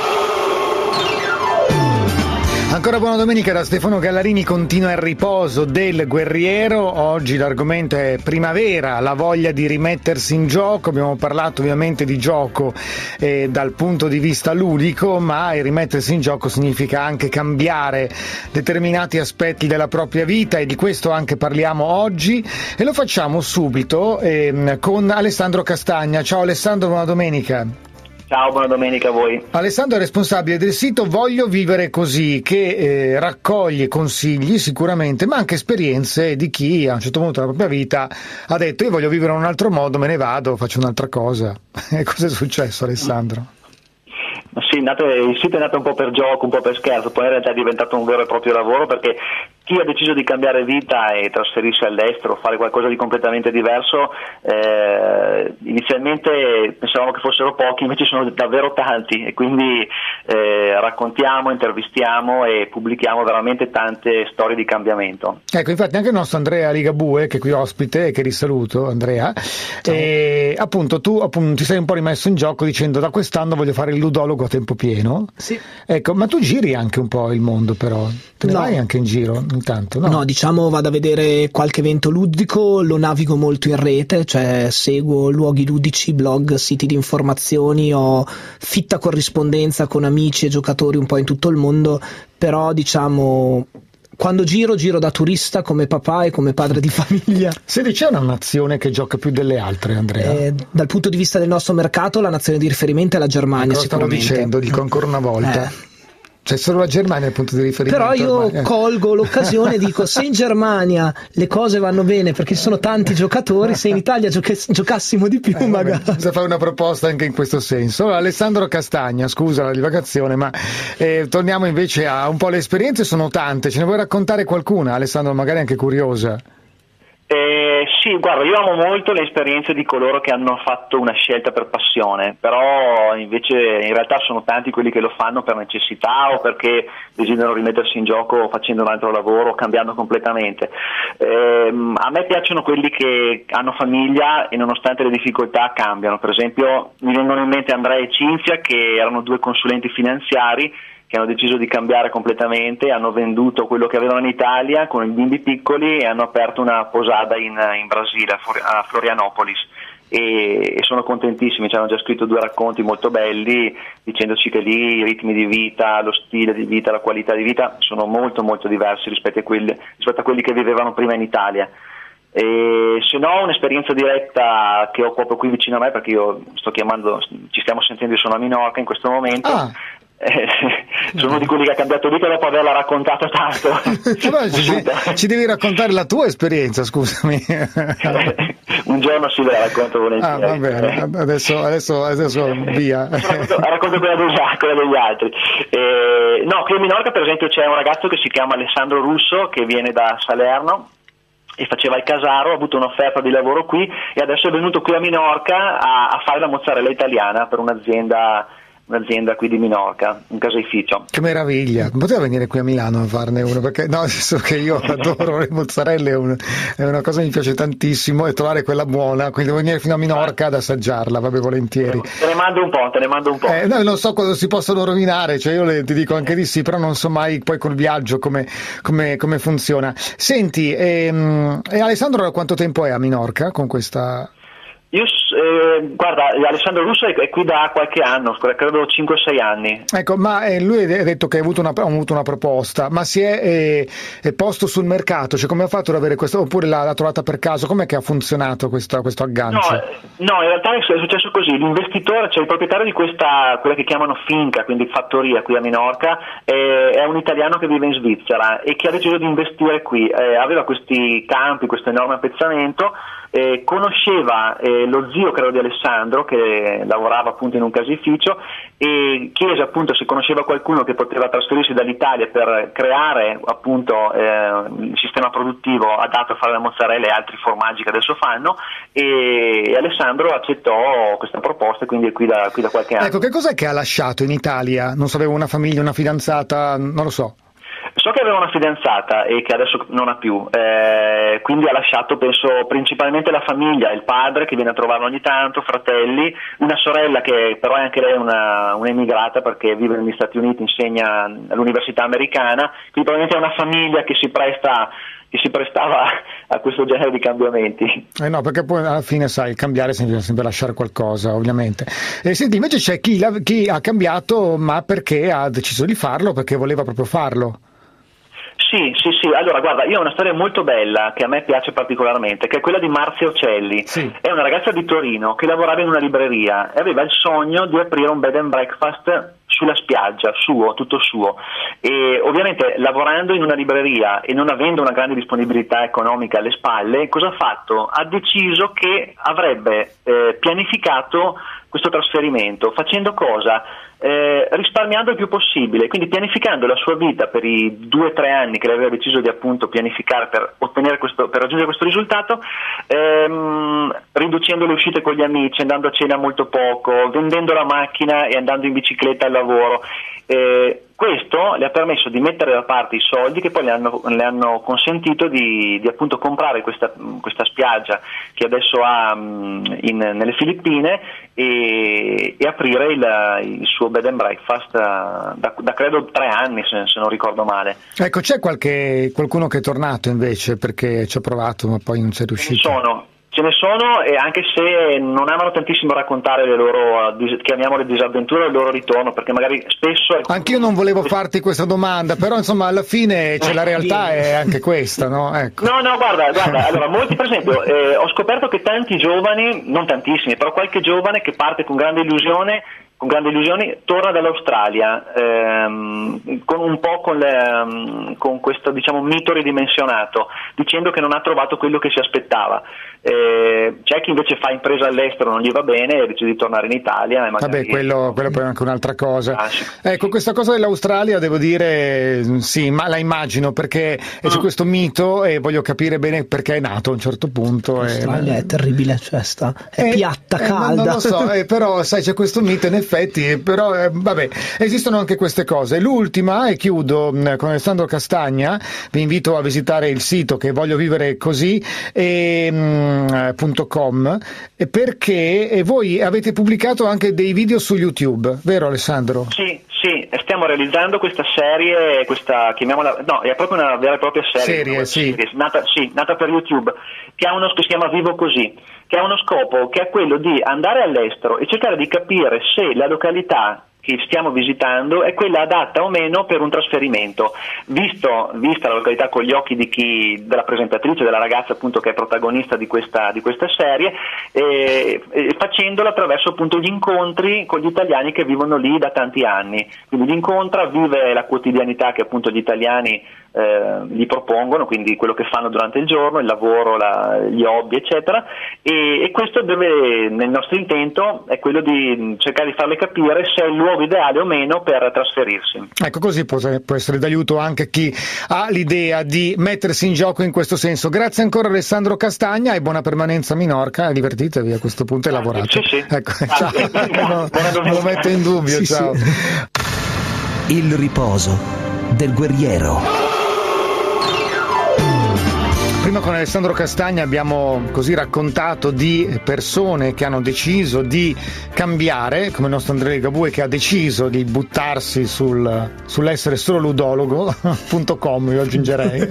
Ancora buona domenica da Stefano Gallarini, continua il riposo del guerriero. Oggi l'argomento è primavera, la voglia di rimettersi in gioco. Abbiamo parlato ovviamente di gioco eh, dal punto di vista ludico, ma il rimettersi in gioco significa anche cambiare determinati aspetti della propria vita, e di questo anche parliamo oggi, e lo facciamo subito eh, con Alessandro Castagna. Ciao Alessandro, buona domenica. Ciao, buona domenica a voi. Alessandro è responsabile del sito Voglio Vivere Così, che eh, raccoglie consigli sicuramente, ma anche esperienze di chi a un certo punto della propria vita ha detto io voglio vivere in un altro modo, me ne vado, faccio un'altra cosa. E cosa è successo, Alessandro? Sì, nato, il sito è nato un po' per gioco, un po' per scherzo, poi in realtà è diventato un vero e proprio lavoro, perché chi ha deciso di cambiare vita e trasferirsi all'estero, fare qualcosa di completamente diverso, eh, inizialmente pensavamo che fossero pochi, invece sono davvero tanti, e quindi eh, raccontiamo, intervistiamo e pubblichiamo veramente tante storie di cambiamento. Ecco, infatti anche il nostro Andrea Ligabue, che è qui ospite e che risaluto, Andrea, e appunto tu appunto, ti sei un po' rimesso in gioco dicendo da quest'anno voglio fare il ludologo a tempo pieno. Sì. Ecco, ma tu giri anche un po' il mondo, però te ne no. vai anche in giro intanto? No? no, diciamo vado a vedere qualche evento ludico, lo navigo molto in rete, cioè seguo luoghi ludici, blog, siti di informazioni, ho fitta corrispondenza con amici e giocatori un po' in tutto il mondo, però diciamo quando giro, giro da turista come papà e come padre di famiglia. Se c'è una nazione che gioca più delle altre, Andrea? Eh, dal punto di vista del nostro mercato, la nazione di riferimento è la Germania, ecco, sicuramente. Stavo dicendo, dico ancora una volta. Eh. C'è solo la Germania il punto di riferimento. Però io ormai, eh. colgo l'occasione e dico se in Germania le cose vanno bene perché ci sono tanti giocatori, se in Italia gioca- giocassimo di più eh, magari. Bisogna fare una proposta anche in questo senso. Allora, Alessandro Castagna, scusa la divagazione, ma eh, torniamo invece a un po' le esperienze, sono tante, ce ne vuoi raccontare qualcuna, Alessandro, magari anche curiosa? Eh, sì, guarda, io amo molto le esperienze di coloro che hanno fatto una scelta per passione, però invece in realtà sono tanti quelli che lo fanno per necessità o perché desiderano rimettersi in gioco facendo un altro lavoro, cambiando completamente. Eh, a me piacciono quelli che hanno famiglia e nonostante le difficoltà cambiano. Per esempio mi vengono in mente Andrea e Cinzia, che erano due consulenti finanziari che hanno deciso di cambiare completamente, hanno venduto quello che avevano in Italia con i bimbi piccoli e hanno aperto una posada in, in Brasile, a Florianopolis, e, e sono contentissimi, ci hanno già scritto due racconti molto belli dicendoci che lì i ritmi di vita, lo stile di vita, la qualità di vita sono molto molto diversi rispetto a quelli, rispetto a quelli che vivevano prima in Italia. E se no un'esperienza diretta che ho proprio qui vicino a me, perché io sto chiamando, ci stiamo sentendo, io sono a Minorca in questo momento. Ah. Eh, sono uno di quelli che ha cambiato vita dopo averla raccontata tanto. ci, ci devi raccontare la tua esperienza, scusami. Un giorno sì, ve la racconto volentieri. Ah, va bene, adesso, adesso, adesso via. Racconto, racconto quella, degli, quella degli altri. Eh, no, qui a Minorca per esempio c'è un ragazzo che si chiama Alessandro Russo, che viene da Salerno e faceva il casaro, ha avuto un'offerta di lavoro qui e adesso è venuto qui a Minorca a, a fare la mozzarella italiana per un'azienda un'azienda qui di Minorca, un caseificio. Che meraviglia, poteva venire qui a Milano a farne uno, perché no, nel senso che io adoro le mozzarelle, è, un, è una cosa che mi piace tantissimo, e trovare quella buona, quindi devo venire fino a Minorca ad assaggiarla, vabbè, volentieri. Te ne mando un po', te ne mando un po'. Eh, no, non so quando si possono rovinare, cioè io le, ti dico anche di sì, però non so mai poi col viaggio come, come, come funziona. Senti, ehm, e Alessandro da quanto tempo è a Minorca con questa... Io, eh, guarda, Alessandro Russo è, è qui da qualche anno, credo cinque sei anni. Ecco, ma eh, lui ha detto che ha avuto una, ha avuto una proposta, ma si è, eh, è posto sul mercato, cioè come ha fatto ad avere questa, oppure l'ha, l'ha trovata per caso? Com'è che ha funzionato questo, questo aggancio? No, no, in realtà è successo così, l'investitore, cioè il proprietario di questa, quella che chiamano finca, quindi fattoria qui a Minorca, eh, è un italiano che vive in Svizzera e che ha deciso di investire qui, eh, aveva questi campi, questo enorme appezzamento. Eh, conosceva eh, lo zio, credo, di Alessandro, che lavorava appunto in un caseificio, e chiese appunto se conosceva qualcuno che poteva trasferirsi dall'Italia per creare appunto eh, il sistema produttivo adatto a fare la mozzarella e altri formaggi che adesso fanno, e, e Alessandro accettò questa proposta e quindi è qui da, qui da qualche anno. Ecco, che cos'è che ha lasciato in Italia? Non so, aveva una famiglia, una fidanzata, non lo so. So che aveva una fidanzata e che adesso non ha più, eh, quindi ha lasciato, penso, principalmente la famiglia, il padre che viene a trovarlo ogni tanto, fratelli, una sorella che però è anche lei una, un'emigrata perché vive negli Stati Uniti, insegna all'università americana, quindi probabilmente è una famiglia che si presta che si prestava a questo genere di cambiamenti. Eh no, perché poi alla fine, sai, cambiare significa sempre lasciare qualcosa, ovviamente. E senti, invece c'è chi, la, chi ha cambiato, ma perché ha deciso di farlo, perché voleva proprio farlo. Sì, sì, sì, allora guarda, io ho una storia molto bella che a me piace particolarmente, che è quella di Marzia Ocelli. Sì. È una ragazza di Torino che lavorava in una libreria e aveva il sogno di aprire un bed and breakfast sulla spiaggia, suo, tutto suo, e ovviamente lavorando in una libreria e non avendo una grande disponibilità economica alle spalle, cosa ha fatto? Ha deciso che avrebbe eh, pianificato questo trasferimento, facendo cosa? Eh, risparmiando il più possibile, quindi pianificando la sua vita per i due o tre anni che lei aveva deciso di appunto pianificare per ottenere questo, per raggiungere questo risultato, ehm, riducendo le uscite con gli amici, andando a cena molto poco, vendendo la macchina e andando in bicicletta al lavoro. Eh, questo le ha permesso di mettere da parte i soldi che poi le hanno, le hanno consentito di, di appunto comprare questa, questa spiaggia che adesso ha in, nelle Filippine e, e aprire il, il suo bed and breakfast da, da, da credo tre anni, se, se non ricordo male. Ecco, c'è qualche, qualcuno che è tornato invece perché ci ha provato ma poi non c'è riuscito? Ce ne sono. Ce ne sono, e anche se non amano tantissimo raccontare le loro, chiamiamole disavventure, il loro ritorno, perché magari spesso... Anch'io non volevo farti questa domanda, però insomma alla fine c'è la realtà è anche questa, no? Ecco. No, no, guarda, guarda, allora molti, per esempio, eh, ho scoperto che tanti giovani, non tantissimi, però qualche giovane che parte con grande illusione, con grandi illusioni, torna dall'Australia, ehm, con un po' con, le, con questo, diciamo, mito ridimensionato, dicendo che non ha trovato quello che si aspettava. Eh, c'è chi invece fa impresa all'estero, non gli va bene e decide di tornare in Italia e magari... Vabbè, quello, quello poi è anche un'altra cosa. Ah, sì. Ecco, questa cosa dell'Australia devo dire sì, ma la immagino perché mm. c'è questo mito e voglio capire bene perché è nato a un certo punto. L'Australia e... è terribile, cioè sta, è eh, piatta, eh, calda. Non, non lo so, eh, però sai c'è questo mito in effetti, però eh, vabbè, esistono anche queste cose. L'ultima, e chiudo mh, con Alessandro Castagna, vi invito a visitare il sito che voglio vivere così e, mh, .com, perché e voi avete pubblicato anche dei video su YouTube, vero Alessandro? Sì, sì, stiamo realizzando questa serie, questa chiamiamola, no, è proprio una vera e propria serie, serie, sì. serie nata, sì, nata per YouTube, che ha uno che si chiama Vivo Così, che ha uno scopo che è quello di andare all'estero e cercare di capire se la località che stiamo visitando è quella adatta o meno per un trasferimento, visto, vista la località con gli occhi di chi, della presentatrice, della ragazza appunto che è protagonista di questa, di questa serie, e, e facendolo attraverso appunto gli incontri con gli italiani che vivono lì da tanti anni, quindi li incontra, vive la quotidianità che appunto gli italiani eh, gli propongono, quindi quello che fanno durante il giorno, il lavoro, la, gli hobby eccetera, e, e questo deve, nel nostro intento è quello di cercare di farle capire se è il luogo ideale o meno per trasferirsi. Ecco, così può, può essere d'aiuto anche chi ha l'idea di mettersi in gioco in questo senso. Grazie ancora Alessandro Castagna e buona permanenza a Minorca, divertitevi a questo punto e lavorate. Sì, sì. Ecco, ciao. No, non lo metto in dubbio, sì, ciao. Sì. Il riposo del guerriero. Prima con Alessandro Castagna abbiamo così raccontato di persone che hanno deciso di cambiare, come il nostro Andrea Ligabue che ha deciso di buttarsi sul, sull'essere solo ludologo punto com, io aggiungerei.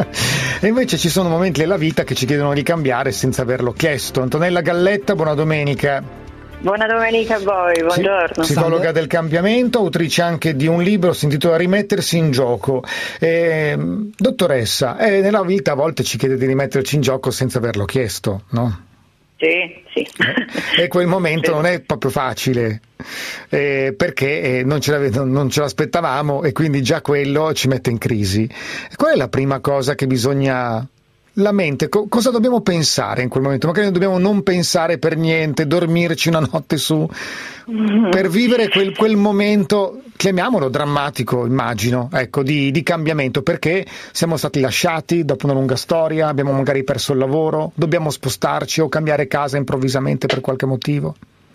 E invece ci sono momenti della vita che ci chiedono di cambiare senza averlo chiesto. Antonella Galletta, buona domenica. Buona domenica a voi, buongiorno. Psicologa Salve. Del cambiamento, autrice anche di un libro, si intitola Rimettersi in gioco. Eh, dottoressa, eh, nella vita a volte ci chiede di rimetterci in gioco senza averlo chiesto, no? Sì, sì. Eh, e quel momento sì. non è proprio facile, eh, perché eh, non, ce non ce l'aspettavamo e quindi già quello ci mette in crisi. Qual è la prima cosa che bisogna... La mente, co- cosa dobbiamo pensare in quel momento? Magari non dobbiamo non pensare per niente, dormirci una notte su, mm-hmm. per vivere quel, quel momento, chiamiamolo drammatico, immagino, ecco, di, di cambiamento, perché siamo stati lasciati dopo una lunga storia, abbiamo magari perso il lavoro, dobbiamo spostarci o cambiare casa improvvisamente per qualche motivo.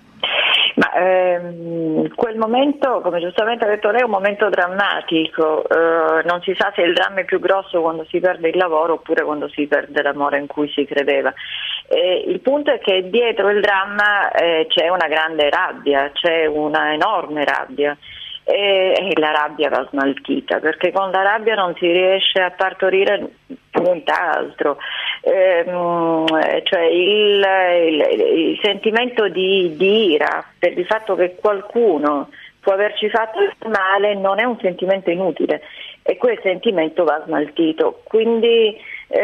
Ma ehm, quel momento, come giustamente ha detto lei, è un momento drammatico, eh, non si sa se il dramma è più grosso quando si perde il lavoro oppure quando si perde l'amore in cui si credeva. Eh, il punto è che dietro il dramma eh, c'è una grande rabbia, c'è una enorme rabbia. E la rabbia va smaltita, perché con la rabbia non si riesce a partorire nient'altro, ehm, cioè il, il, il sentimento di, di ira per il fatto che qualcuno può averci fatto male non è un sentimento inutile e quel sentimento va smaltito, quindi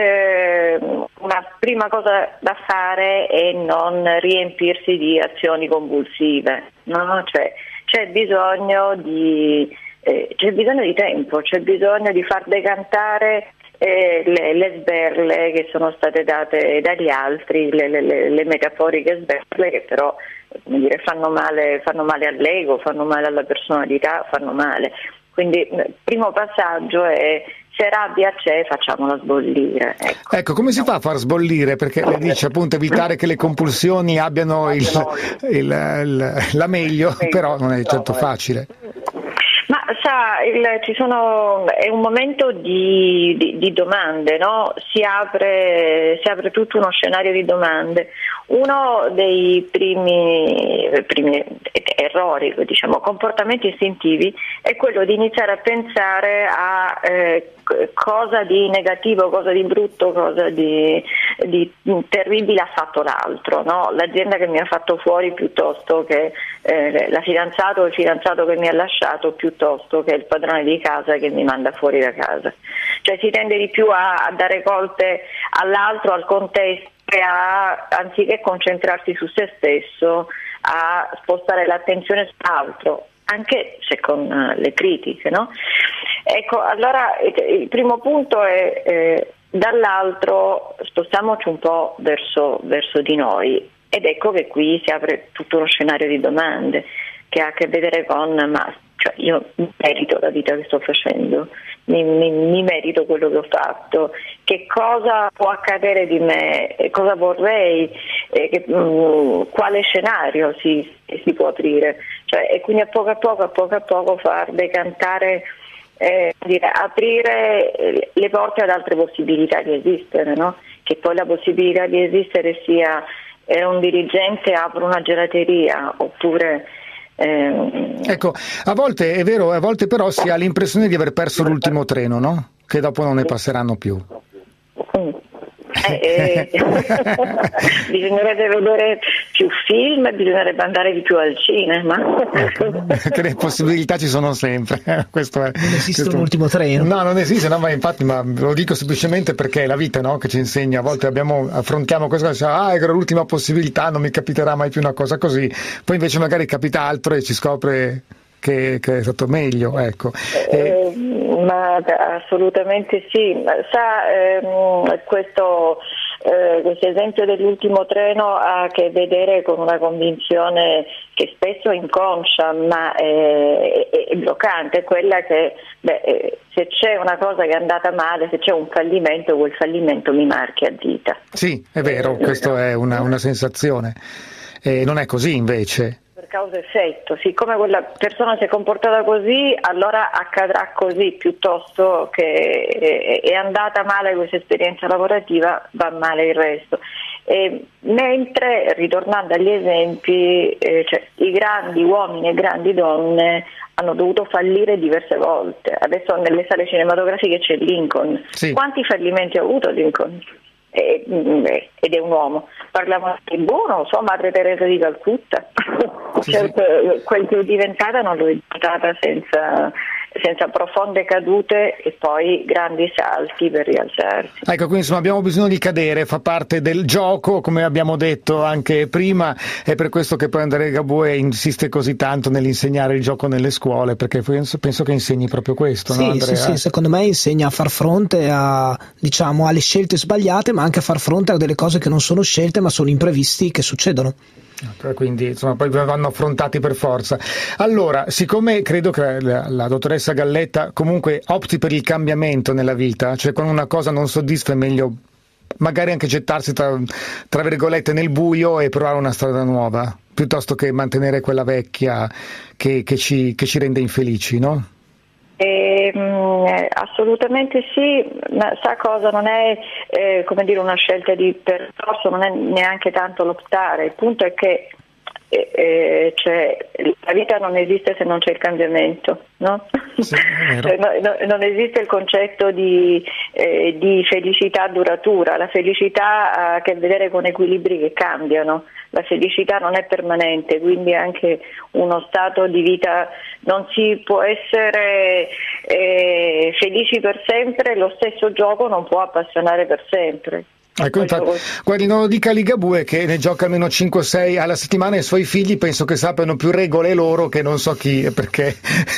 eh, una prima cosa da fare è non riempirsi di azioni convulsive, no? Cioè, c'è bisogno di eh, c'è bisogno di tempo, c'è bisogno di far decantare eh, le, le sberle che sono state date dagli altri, le, le, le metaforiche sberle che però, come dire, fanno male, fanno male all'ego, fanno male alla personalità, fanno male. Quindi il primo passaggio è: se rabbia c'è, facciamola sbollire. Ecco. ecco, come si fa a far sbollire? Perché lei dice appunto evitare che le compulsioni abbiano il, il, il, la meglio, però non è certo facile. Ma sa, il, ci sono, è un momento di, di, di domande, no? Si apre, si apre tutto uno scenario di domande. Uno dei primi, primi errori, diciamo, comportamenti istintivi è quello di iniziare a pensare a eh, cosa di negativo, cosa di brutto, cosa di, di terribile ha fatto l'altro, no? L'azienda che mi ha fatto fuori piuttosto che eh, la fidanzata o il fidanzato che mi ha lasciato piuttosto che il padrone di casa che mi manda fuori da casa. Cioè si tende di più a, a dare colpe all'altro, al contesto, e a, anziché concentrarsi su se stesso, a spostare l'attenzione sull'altro, anche se con uh, le critiche, no? Ecco, allora il primo punto è eh, dall'altro spostiamoci un po' verso, verso di noi, ed ecco che qui si apre tutto uno scenario di domande che ha a che vedere con: ma cioè, io merito la vita che sto facendo, mi, mi, mi merito quello che ho fatto, che cosa può accadere di me, cosa vorrei, eh, che, mh, quale scenario si, si può aprire, cioè, e quindi a poco a poco, a poco a poco far decantare, eh, dire, aprire le porte ad altre possibilità di esistere, no? Che poi la possibilità di esistere sia eh, un dirigente apre una gelateria oppure Eh, ecco, a volte è vero, a volte però si ha l'impressione di aver perso l'ultimo treno, no? Che dopo non ne passeranno più. Mm. Eh, eh, bisognerebbe vedere più film, bisognerebbe andare di più al cinema. Ecco, che le possibilità ci sono sempre. Questo è, non esiste questo... un ultimo treno. No, non esiste, no, ma infatti, ma lo dico semplicemente perché è la vita, no, che ci insegna. A volte abbiamo, affrontiamo questa cosa, ah, era l'ultima possibilità, non mi capiterà mai più una cosa così. Poi invece magari capita altro e ci scopre che, che è stato meglio, ecco. Eh, Ma assolutamente sì. Sa, ehm, questo, eh, questo esempio dell'ultimo treno ha a che vedere con una convinzione che spesso è inconscia ma è, è, è bloccante, quella che beh, se c'è una cosa che è andata male, se c'è un fallimento, quel fallimento mi marchi a dita. Sì, è vero, questa è una, una sensazione. E non è così invece. Per causa-effetto, siccome quella persona si è comportata così, allora accadrà così, piuttosto che è, è andata male questa esperienza lavorativa, va male il resto. E, mentre, ritornando agli esempi, eh, cioè, i grandi uomini e grandi donne hanno dovuto fallire diverse volte. Adesso nelle sale cinematografiche c'è Lincoln. Sì. Quanti fallimenti ha avuto Lincoln? E, ed è un uomo. Parliamo di buono, non so, Madre Teresa di Calcutta. Sì, certo, sì. Quel che è diventata non lo è diventata senza, senza profonde cadute e poi grandi salti per rialzarsi. Ecco, quindi insomma abbiamo bisogno di cadere, fa parte del gioco, come abbiamo detto anche prima, è per questo che poi Andrea Ligabue insiste così tanto nell'insegnare il gioco nelle scuole, perché penso, penso che insegni proprio questo, sì, no Andrea? Sì, sì, secondo me insegna a far fronte a, diciamo, alle scelte sbagliate, ma anche a far fronte a delle cose che non sono scelte ma sono imprevisti che succedono. Quindi insomma poi vanno affrontati per forza. Allora, siccome credo che la, la dottoressa Galletta comunque opti per il cambiamento nella vita, cioè quando una cosa non soddisfa è meglio magari anche gettarsi tra, tra virgolette nel buio e provare una strada nuova, piuttosto che mantenere quella vecchia che, che, ci, che ci rende infelici, no? Eh, mh, assolutamente sì, ma sa cosa, non è eh, come dire una scelta di percorso, non è neanche tanto l'optare, il punto è che eh, eh, cioè, la vita non esiste se non c'è il cambiamento, no? Sì, cioè, no, no, non esiste il concetto di, eh, di felicità duratura, la felicità ha a che vedere con equilibri che cambiano. La felicità non è permanente, quindi anche uno stato di vita non si può essere eh, felici per sempre, lo stesso gioco non può appassionare per sempre. Ecco, infatti, guardi, non lo dica Ligabue che ne gioca almeno cinque o sei alla settimana e i suoi figli penso che sappiano più regole loro che non so chi, perché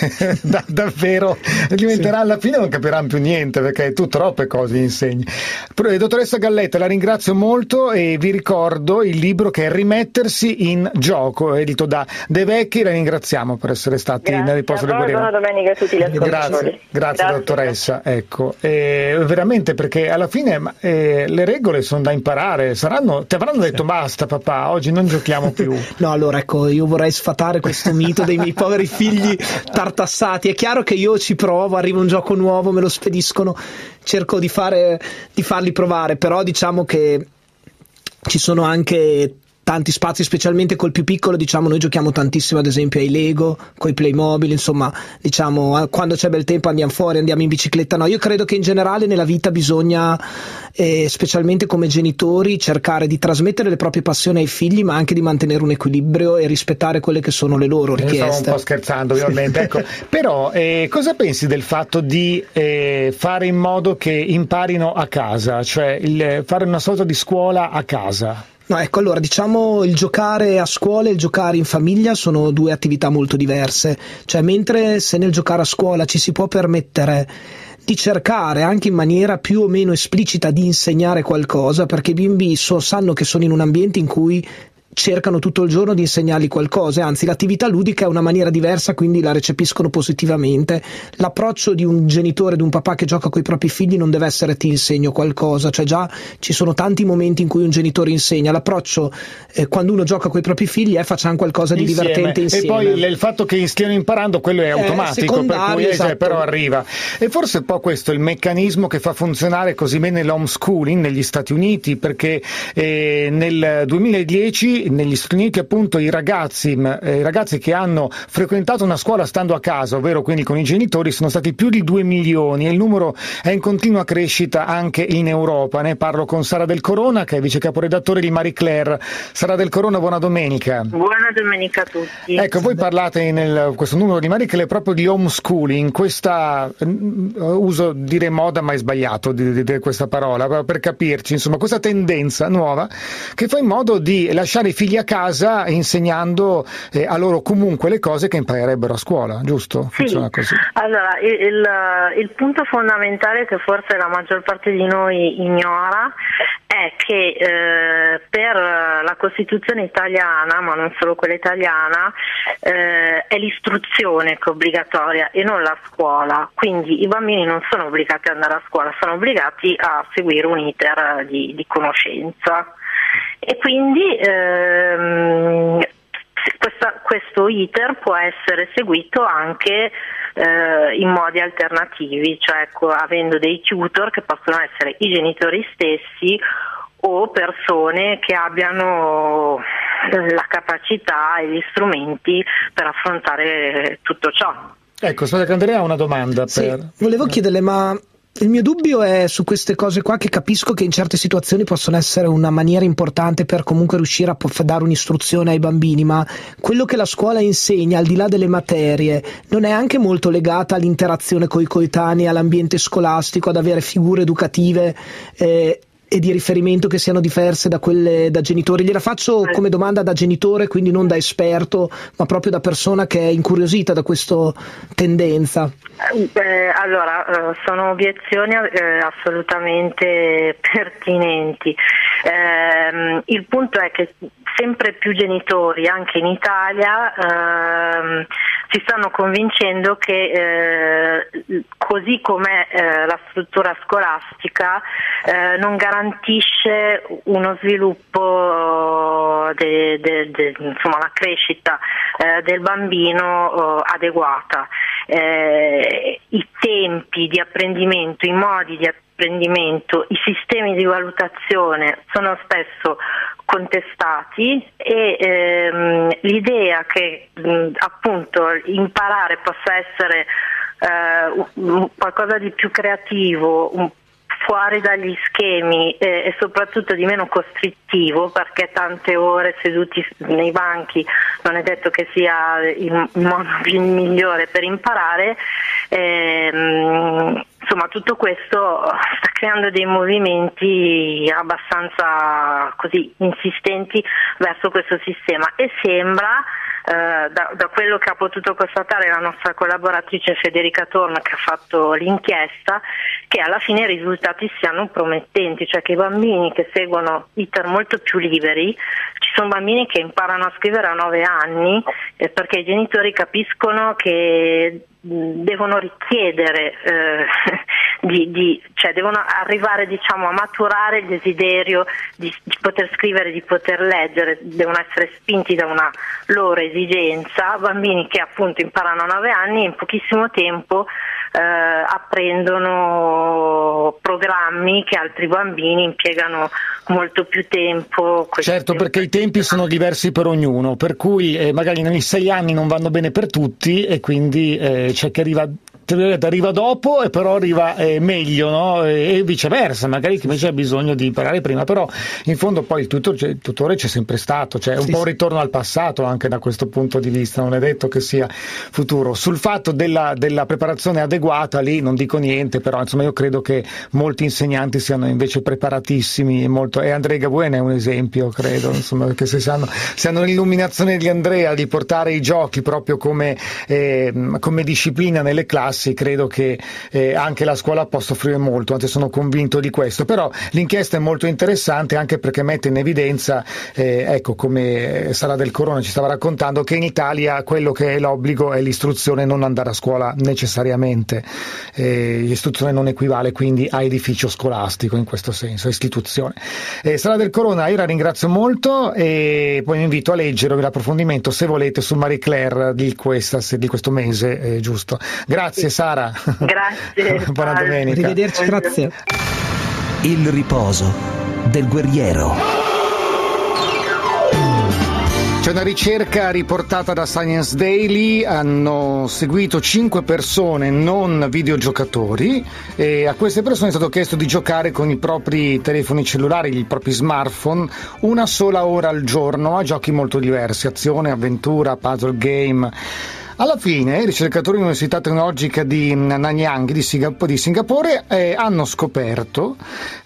da, davvero diventerà sì. Alla fine non capiranno più niente perché tu troppe cose insegni. Però, dottoressa Galletta, la ringrazio molto e vi ricordo il libro che è Rimettersi in gioco, edito da De Vecchi. La ringraziamo per essere stati grazie. Nel riposo del guerriero. Buona domenica a tutti gli ascoltatori. Grazie, grazie, grazie dottoressa. Ecco, e veramente perché alla fine eh, le regole sono da imparare, saranno, ti avranno detto basta papà, oggi non giochiamo più. No, allora ecco, io vorrei sfatare questo mito dei miei poveri figli tartassati. È chiaro che io ci provo, arriva un gioco nuovo, me lo spediscono, cerco di fare di farli provare, però diciamo che ci sono anche tanti spazi, specialmente col più piccolo, diciamo noi giochiamo tantissimo ad esempio ai Lego, coi Playmobil, insomma diciamo quando c'è bel tempo andiamo fuori, andiamo in bicicletta. No, io credo che in generale nella vita bisogna eh, specialmente come genitori cercare di trasmettere le proprie passioni ai figli ma anche di mantenere un equilibrio e rispettare quelle che sono le loro richieste. Io stavo un po' scherzando ovviamente, sì. Ecco. Però eh, cosa pensi del fatto di eh, fare in modo che imparino a casa, cioè il, fare una sorta di scuola a casa? No, ecco, allora diciamo il giocare a scuola e il giocare in famiglia sono due attività molto diverse, cioè mentre se nel giocare a scuola ci si può permettere di cercare anche in maniera più o meno esplicita di insegnare qualcosa, perché i bimbi so, sanno che sono in un ambiente in cui cercano tutto il giorno di insegnargli qualcosa, anzi l'attività ludica è una maniera diversa, quindi la recepiscono positivamente. L'approccio di un genitore, di un papà che gioca con i propri figli non deve essere ti insegno qualcosa, cioè già ci sono tanti momenti in cui un genitore insegna, l'approccio eh, quando uno gioca con i propri figli è facciamo qualcosa di insieme. Divertente insieme. E poi il fatto che stiano imparando quello è automatico, eh, per cui esatto. cioè, però arriva. E forse un po' questo è il meccanismo che fa funzionare così bene l'homeschooling negli Stati Uniti, perché eh, nel duemiladieci negli Stati Uniti appunto i ragazzi, eh, i ragazzi che hanno frequentato una scuola stando a casa, ovvero quindi con i genitori, sono stati più di due milioni e il numero è in continua crescita anche in Europa. Ne parlo con Sara Del Corona, che è vice caporedattore di Marie Claire. Sara Del Corona, buona domenica. Buona domenica a tutti. Ecco, voi parlate nel questo numero di Marie Claire proprio di homeschooling, questa uh, uso dire moda ma è sbagliato di dire questa parola, per capirci, insomma questa tendenza nuova che fa in modo di lasciare i figli a casa insegnando eh, a loro comunque le cose che imparerebbero a scuola, giusto? Sì. Funziona così. Allora, il, il, il punto fondamentale che forse la maggior parte di noi ignora è che eh, per la Costituzione italiana, ma non solo quella italiana, eh, è l'istruzione che è obbligatoria e non la scuola, quindi i bambini non sono obbligati ad andare a scuola, sono obbligati a seguire un iter di, di conoscenza e quindi ehm, questa, questo iter può essere seguito anche eh, in modi alternativi, cioè ecco, avendo dei tutor che possono essere i genitori stessi o persone che abbiano la capacità e gli strumenti per affrontare tutto ciò. Ecco, aspetta che Andrea ha una domanda. Sì, per... volevo chiederle, ma il mio dubbio è su queste cose qua, che capisco che in certe situazioni possono essere una maniera importante per comunque riuscire a dare un'istruzione ai bambini, ma quello che la scuola insegna, al di là delle materie, non è anche molto legata all'interazione coi coetanei, all'ambiente scolastico, ad avere figure educative eh, e di riferimento che siano diverse da quelle da genitori? Gliela faccio come domanda da genitore, quindi non da esperto, ma proprio da persona che è incuriosita da questa tendenza. Eh, allora, eh, sono obiezioni eh, assolutamente pertinenti. Eh, il punto è che sempre più genitori, anche in Italia, eh, si stanno convincendo che eh, così com'è eh, la struttura scolastica eh, non garantisce uno sviluppo, de, de, de, insomma la crescita eh, del bambino eh, adeguata. Eh, I tempi di apprendimento, i modi di apprendimento, i sistemi di valutazione sono spesso contestati e ehm, l'idea che mh, appunto imparare possa essere eh, un, qualcosa di più creativo, un, fuori dagli schemi eh, e soprattutto di meno costrittivo, perché tante ore seduti nei banchi non è detto che sia il, il modo migliore per imparare. Ehm, insomma, tutto questo sta creando dei movimenti abbastanza così insistenti verso questo sistema e sembra eh, da, da quello che ha potuto constatare la nostra collaboratrice Federica Torna, che ha fatto l'inchiesta, che alla fine i risultati siano promettenti, cioè che i bambini che seguono iter molto più liberi, ci sono bambini che imparano a scrivere a nove anni eh, perché i genitori capiscono che devono richiedere eh, di, di, cioè devono arrivare diciamo a maturare il desiderio di, di poter scrivere, di poter leggere, devono essere spinti da una loro esigenza. Bambini che appunto imparano a nove anni e in pochissimo tempo eh, apprendono programmi che altri bambini impiegano molto più tempo. Certo, perché i tempi sono diversi per ognuno, per cui eh, magari nei sei anni non vanno bene per tutti e quindi eh, c'è chi arriva arriva dopo e però arriva eh, meglio, no? E, e viceversa, magari chi invece ha bisogno di imparare prima, però in fondo poi il, tutor, il tutore c'è sempre stato, cioè è un sì, po' un ritorno al passato anche da questo punto di vista, non è detto che sia futuro. Sul fatto della, della preparazione adeguata lì non dico niente, però insomma io credo che molti insegnanti siano invece preparatissimi e, molto, e Andrea Gabuen è un esempio, credo, insomma, perché se hanno, se hanno l'illuminazione di Andrea di portare i giochi proprio come, eh, come disciplina nelle classi, credo che eh, anche la scuola possa offrire molto, anzi sono convinto di questo. Però l'inchiesta è molto interessante anche perché mette in evidenza, eh, ecco, come Sara Del Corona ci stava raccontando, che in Italia quello che è l'obbligo è l'istruzione, non andare a scuola necessariamente. Eh, l'istruzione non equivale quindi a edificio scolastico in questo senso, a istituzione. Eh, Sara Del Corona, io la ringrazio molto e poi vi invito a leggere l'approfondimento se volete su Marie Claire di, questa, di questo mese, eh, giusto. Grazie Sara. Grazie. Buona domenica. Arrivederci, grazie. Il riposo del guerriero. C'è una ricerca riportata da Science Daily, hanno seguito cinque persone non videogiocatori e a queste persone è stato chiesto di giocare con i propri telefoni cellulari, i propri smartphone, una sola ora al giorno a giochi molto diversi, azione, avventura, puzzle game. Alla fine i ricercatori dell'Università Tecnologica di Nanyang di Singapore, di Singapore eh, hanno scoperto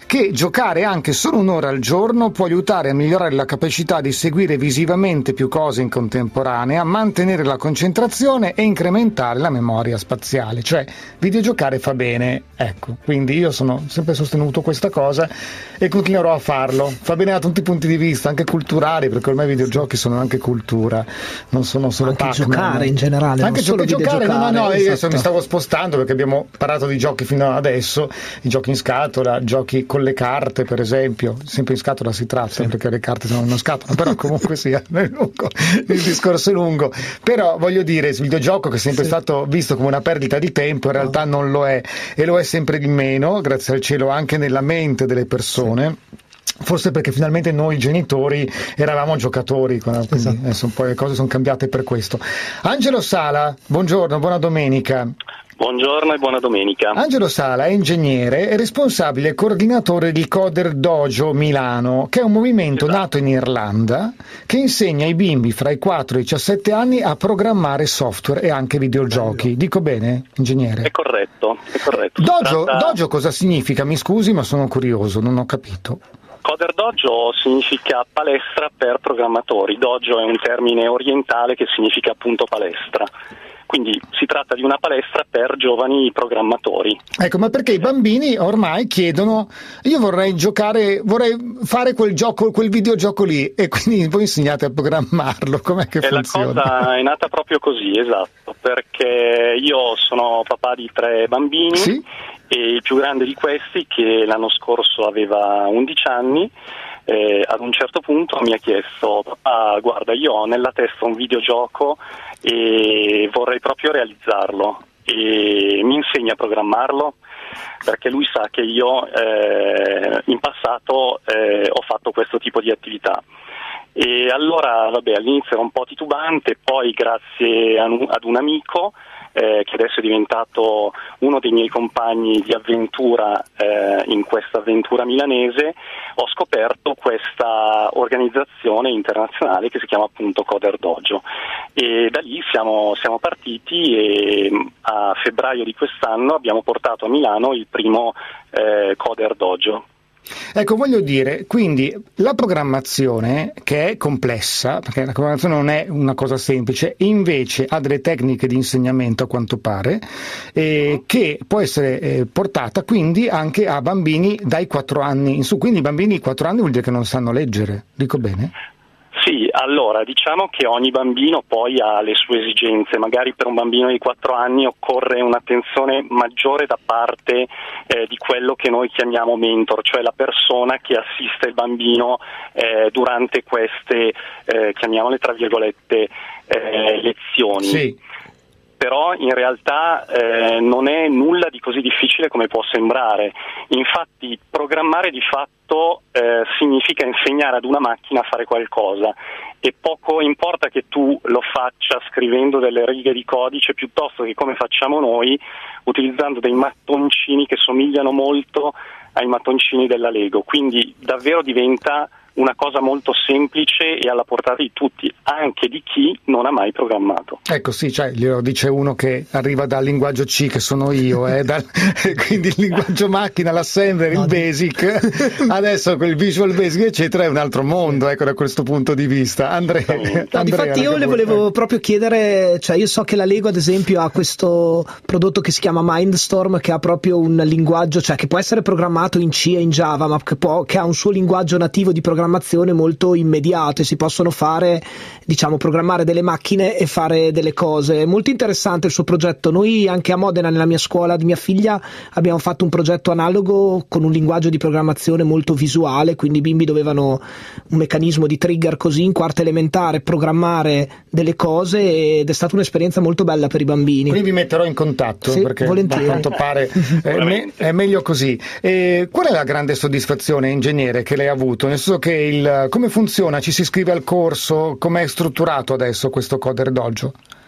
che giocare anche solo un'ora al giorno può aiutare a migliorare la capacità di seguire visivamente più cose in contemporanea, mantenere la concentrazione e incrementare la memoria spaziale. Cioè, videogiocare fa bene, ecco. Quindi io sono sempre sostenuto questa cosa e continuerò a farlo. Fa bene da tutti i punti di vista, anche culturali, perché ormai i videogiochi sono anche cultura, non sono solo anche Pac-Man. Giocare in generale, anche non solo giocare, no, no, no, io adesso esatto. mi stavo spostando perché abbiamo parlato di giochi fino adesso, i giochi in scatola, giochi con le carte per esempio, sempre in scatola si tratta, sì, perché le carte sono in una scatola, però comunque sia lungo, il discorso è lungo, però voglio dire, il videogioco che è sempre sì. stato visto come una perdita di tempo in realtà no. non lo è, e lo è sempre di meno, grazie al cielo, anche nella mente delle persone. Sì. Forse perché finalmente noi genitori eravamo giocatori, quindi esatto. adesso un po' le cose sono cambiate per questo. Angelo Sala, buongiorno, buona domenica. Buongiorno e buona domenica. Angelo Sala è ingegnere e responsabile e coordinatore di Coder Dojo Milano, che è un movimento esatto. nato in Irlanda che insegna ai bimbi fra i quattro e i diciassette anni a programmare software e anche videogiochi. Bello. Dico bene, ingegnere? È corretto, è corretto. Dojo, tratta... dojo cosa significa? Mi scusi, ma sono curioso, non ho capito. Coder Dojo significa palestra per programmatori. Dojo è un termine orientale che significa appunto palestra. Quindi si tratta di una palestra per giovani programmatori. Ecco, ma perché i bambini ormai chiedono, io vorrei giocare, vorrei fare quel gioco, quel videogioco lì, e quindi voi insegnate a programmarlo, com'è che e funziona? La cosa è nata proprio così, esatto, perché io sono papà di tre bambini, sì? E il più grande di questi, che l'anno scorso aveva undici anni, Eh, ad un certo punto mi ha chiesto: papà, guarda, io ho nella testa un videogioco e vorrei proprio realizzarlo, e mi insegna a programmarlo, perché lui sa che io eh, in passato eh, ho fatto questo tipo di attività. E allora, vabbè, all'inizio era un po' titubante, poi grazie a un, ad un amico eh, che adesso è diventato uno dei miei compagni di avventura eh, in questa avventura milanese, ho scoperto questa organizzazione internazionale che si chiama appunto Coder Dojo, e da lì siamo, siamo partiti, e a febbraio di quest'anno abbiamo portato a Milano il primo eh, Coder Dojo. Ecco, voglio dire, quindi la programmazione, che è complessa, perché la programmazione non è una cosa semplice, invece ha delle tecniche di insegnamento, a quanto pare, eh, che può essere eh, portata quindi anche a bambini dai quattro anni in su. Quindi i bambini di quattro anni vuol dire che non sanno leggere, dico bene? Sì, allora diciamo che ogni bambino poi ha le sue esigenze. Magari per un bambino di quattro anni occorre un'attenzione maggiore da parte eh, di quello che noi chiamiamo mentor, cioè la persona che assiste il bambino eh, durante queste, eh, chiamiamole tra virgolette, eh, lezioni. Sì. Però in realtà eh, non è nulla di così difficile come può sembrare. Infatti programmare di fatto eh, significa insegnare ad una macchina a fare qualcosa, e poco importa che tu lo faccia scrivendo delle righe di codice, piuttosto che come facciamo noi utilizzando dei mattoncini che somigliano molto ai mattoncini della Lego. Quindi davvero diventa una cosa molto semplice e alla portata di tutti, anche di chi non ha mai programmato. Ecco, sì, cioè glielo dice uno che arriva dal linguaggio C, che sono io, eh, dal, quindi il linguaggio macchina, l'assembler, no, il basic, adesso quel Visual Basic eccetera è un altro mondo, ecco, da questo punto di vista. Andrea, no, Andrea difatti io le volevo vuoi... proprio chiedere, cioè io so che la Lego ad esempio ha questo prodotto che si chiama Mindstorm, che ha proprio un linguaggio, cioè che può essere programmato in C e in Java, ma che, può, che ha un suo linguaggio nativo di programmazione molto immediato, e si possono fare, diciamo, programmare delle macchine e fare delle cose. È molto interessante il suo progetto. Noi anche a Modena, nella mia scuola di mia figlia, abbiamo fatto un progetto analogo con un linguaggio di programmazione molto visuale, quindi i bimbi dovevano un meccanismo di trigger così in quarta elementare programmare delle cose, ed è stata un'esperienza molto bella per i bambini. Quindi vi metterò in contatto, sì, perché volentieri. A quanto pare è, me- è meglio così. E qual è la grande soddisfazione, ingegnere, che lei ha avuto? Nel senso che il, come funziona? Ci si iscrive al corso? Com'è strutturato adesso questo Coder Dojo?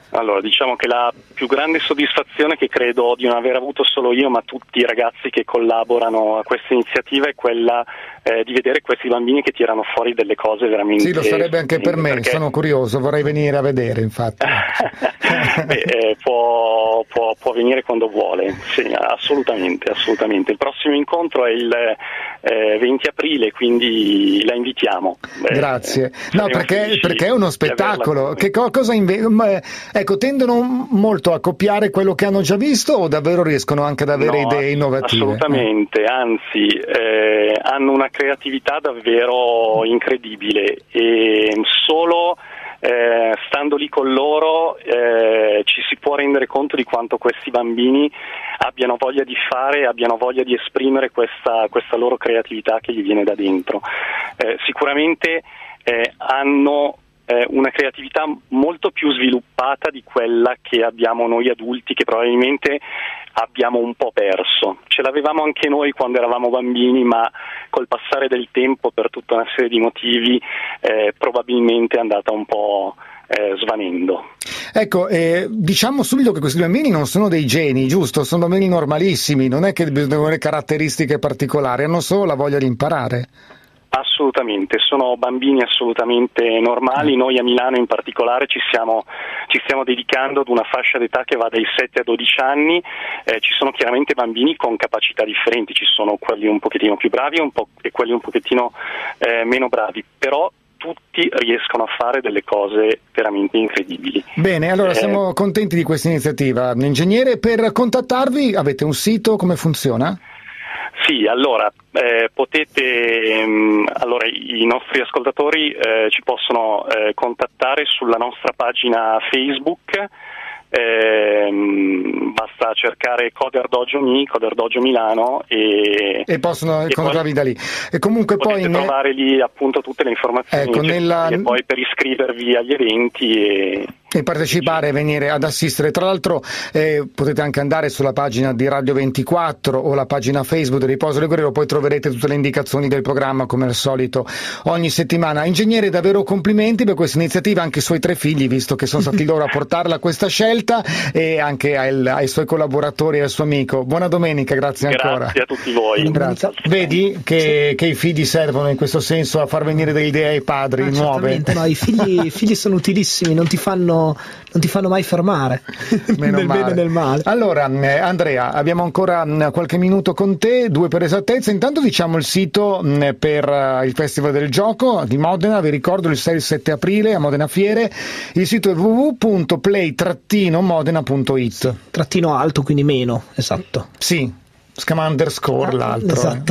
Allora, diciamo che la più grande soddisfazione che credo di non aver avuto solo io, ma tutti i ragazzi che collaborano a questa iniziativa, è quella eh, di vedere questi bambini che tirano fuori delle cose veramente... Sì, lo sarebbe anche per me, perché... sono curioso, vorrei venire a vedere, infatti. Beh, eh, può, può, può venire quando vuole, sì, assolutamente, assolutamente. Il prossimo incontro è il eh, venti aprile, quindi la invitiamo. Beh, Grazie. No, perché, perché è uno spettacolo. Che co- cosa inve- Ecco, tendono molto a copiare quello che hanno già visto o davvero riescono anche ad avere no, idee innovative? Assolutamente, anzi eh, hanno una creatività davvero incredibile e solo eh, stando lì con loro eh, ci si può rendere conto di quanto questi bambini abbiano voglia di fare, abbiano voglia di esprimere questa, questa loro creatività che gli viene da dentro. Eh, sicuramente eh, hanno Eh, una creatività molto più sviluppata di quella che abbiamo noi adulti, che probabilmente abbiamo un po' perso. Ce l'avevamo anche noi quando eravamo bambini, ma col passare del tempo, per tutta una serie di motivi, eh, probabilmente è andata un po' eh, svanendo. Ecco, eh, diciamo subito che questi bambini non sono dei geni, giusto? Sono bambini normalissimi, non è che devono avere caratteristiche particolari, hanno solo la voglia di imparare. Assolutamente, sono bambini assolutamente normali. Noi a Milano in particolare ci stiamo, ci stiamo dedicando ad una fascia d'età che va dai sette a dodici anni, eh, ci sono chiaramente bambini con capacità differenti, ci sono quelli un pochettino più bravi e, un po- e quelli un pochettino eh, meno bravi, però tutti riescono a fare delle cose veramente incredibili. Bene, allora eh, siamo contenti di questa iniziativa. Ingegnere, per contattarvi avete un sito, come funziona? Sì, allora eh, potete, mh, allora i nostri ascoltatori eh, ci possono eh, contattare sulla nostra pagina Facebook, eh, mh, basta cercare Coder Dojo Mi, Coder Dojo Milano e, e possono incontrarvi da lì. E comunque potete poi trovare ne... lì appunto tutte le informazioni, ecco, nella... e poi per iscrivervi agli eventi e e partecipare e venire ad assistere. Tra l'altro eh, potete anche andare sulla pagina di Radio ventiquattro o la pagina Facebook del Riposo del Guerriero, poi troverete tutte le indicazioni del programma come al solito ogni settimana. Ingegnere, davvero complimenti per questa iniziativa, anche ai suoi tre figli, visto che sono stati loro a portarla a questa scelta, e anche ai, ai suoi collaboratori e al suo amico. Buona domenica, grazie ancora. Grazie a tutti voi. Grazie. Vedi che, che i figli servono in questo senso a far venire delle idee ai padri ah, nuove. No, i figli, i figli sono utilissimi, non ti fanno non ti fanno mai fermare. Meno nel male. bene e nel male. Allora eh, Andrea, abbiamo ancora mh, qualche minuto con te, due per esattezza. Intanto diciamo il sito mh, per uh, il Festival del Gioco di Modena, vi ricordo il sei e sette aprile a Modena Fiere. Il sito è w w w punto play modena punto it. Trattino alto, quindi meno, esatto. Sì. Scama underscore ah, l'altro. Esatto.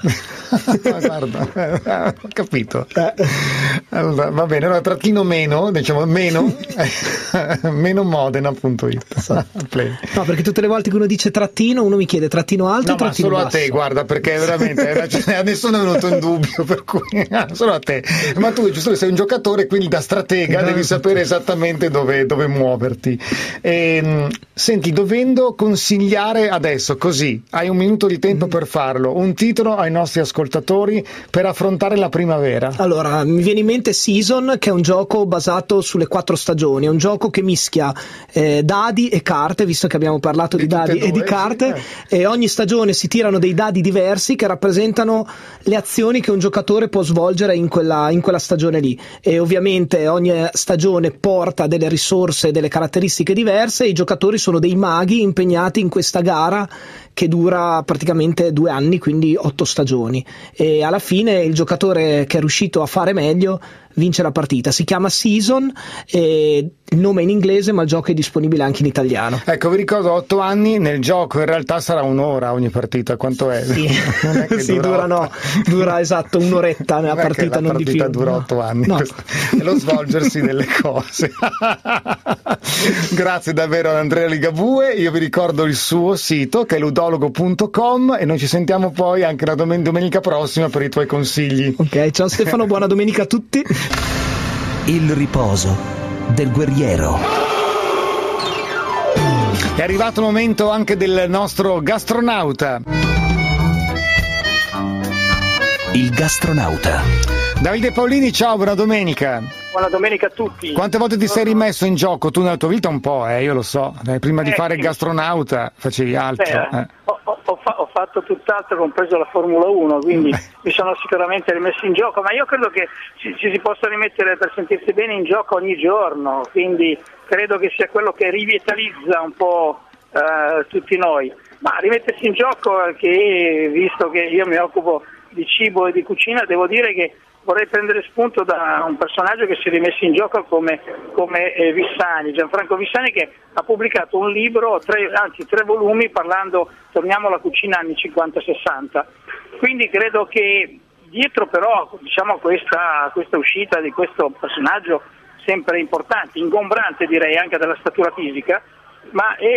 Guarda, ho capito. Allora, va bene, allora trattino meno, diciamo meno, meno modena punto it. Esatto. No, perché tutte le volte che uno dice trattino, uno mi chiede trattino alto no, o trattino ma solo basso. a te, guarda, perché veramente nessuno è venuto in dubbio, per cui solo a te. Ma tu giusto sei un giocatore, quindi da stratega no, devi sapere esattamente dove, dove muoverti. E, senti, dovendo consigliare adesso, così, hai un minuto di tempo per farlo, un titolo ai nostri ascoltatori per affrontare la primavera. Allora, mi viene in mente Season, che è un gioco basato sulle quattro stagioni, è un gioco che mischia eh, dadi e carte, visto che abbiamo parlato di, di dadi e, e di carte, sì, eh. e ogni stagione si tirano dei dadi diversi che rappresentano le azioni che un giocatore può svolgere in quella, in quella stagione lì, e ovviamente ogni stagione porta delle risorse, delle caratteristiche diverse, e i giocatori sono dei maghi impegnati in questa gara che dura praticamente due anni, quindi otto stagioni, e alla fine il giocatore che è riuscito a fare meglio vince la partita. Si chiama Season, e il nome è in inglese, ma il gioco è disponibile anche in italiano. Ecco, vi ricordo otto anni, nel gioco in realtà sarà un'ora ogni partita, quanto è? Sì, non è che sì dura, dura, no, dura esatto un'oretta nella non partita, è che la non partita di più. dura no. otto anni, no. È lo svolgersi delle cose. Grazie davvero ad Andrea Ligabue, io vi ricordo il suo sito che è ludologo punto com, e noi ci sentiamo poi anche la domen- domenica prossima per i tuoi consigli. Ok, ciao Stefano, buona domenica a tutti. Il riposo del guerriero. È arrivato il momento anche del nostro gastronauta. Il gastronauta. Davide Paolini, ciao, buona domenica. Buona domenica a tutti. Quante volte ti sei rimesso in gioco tu nella tua vita? Un po', eh, io lo so. Eh, prima eh, di fare sì. il gastronauta facevi altro. Beh, eh. ho, ho, fa- ho fatto tutt'altro, compreso la Formula uno, quindi mi sono sicuramente rimesso in gioco, ma io credo che ci, ci si possa rimettere per sentirsi bene in gioco ogni giorno, quindi credo che sia quello che rivitalizza un po' eh, tutti noi. Ma rimettersi in gioco, che visto che io mi occupo di cibo e di cucina, devo dire che vorrei prendere spunto da un personaggio che si è rimesso in gioco come, come eh, Vissani, Gianfranco Vissani, che ha pubblicato un libro, tre, anzi tre volumi, parlando, torniamo alla cucina anni cinquanta sessanta. Quindi credo che dietro però, diciamo, questa, questa uscita di questo personaggio sempre importante, ingombrante direi anche della statura fisica, ma è,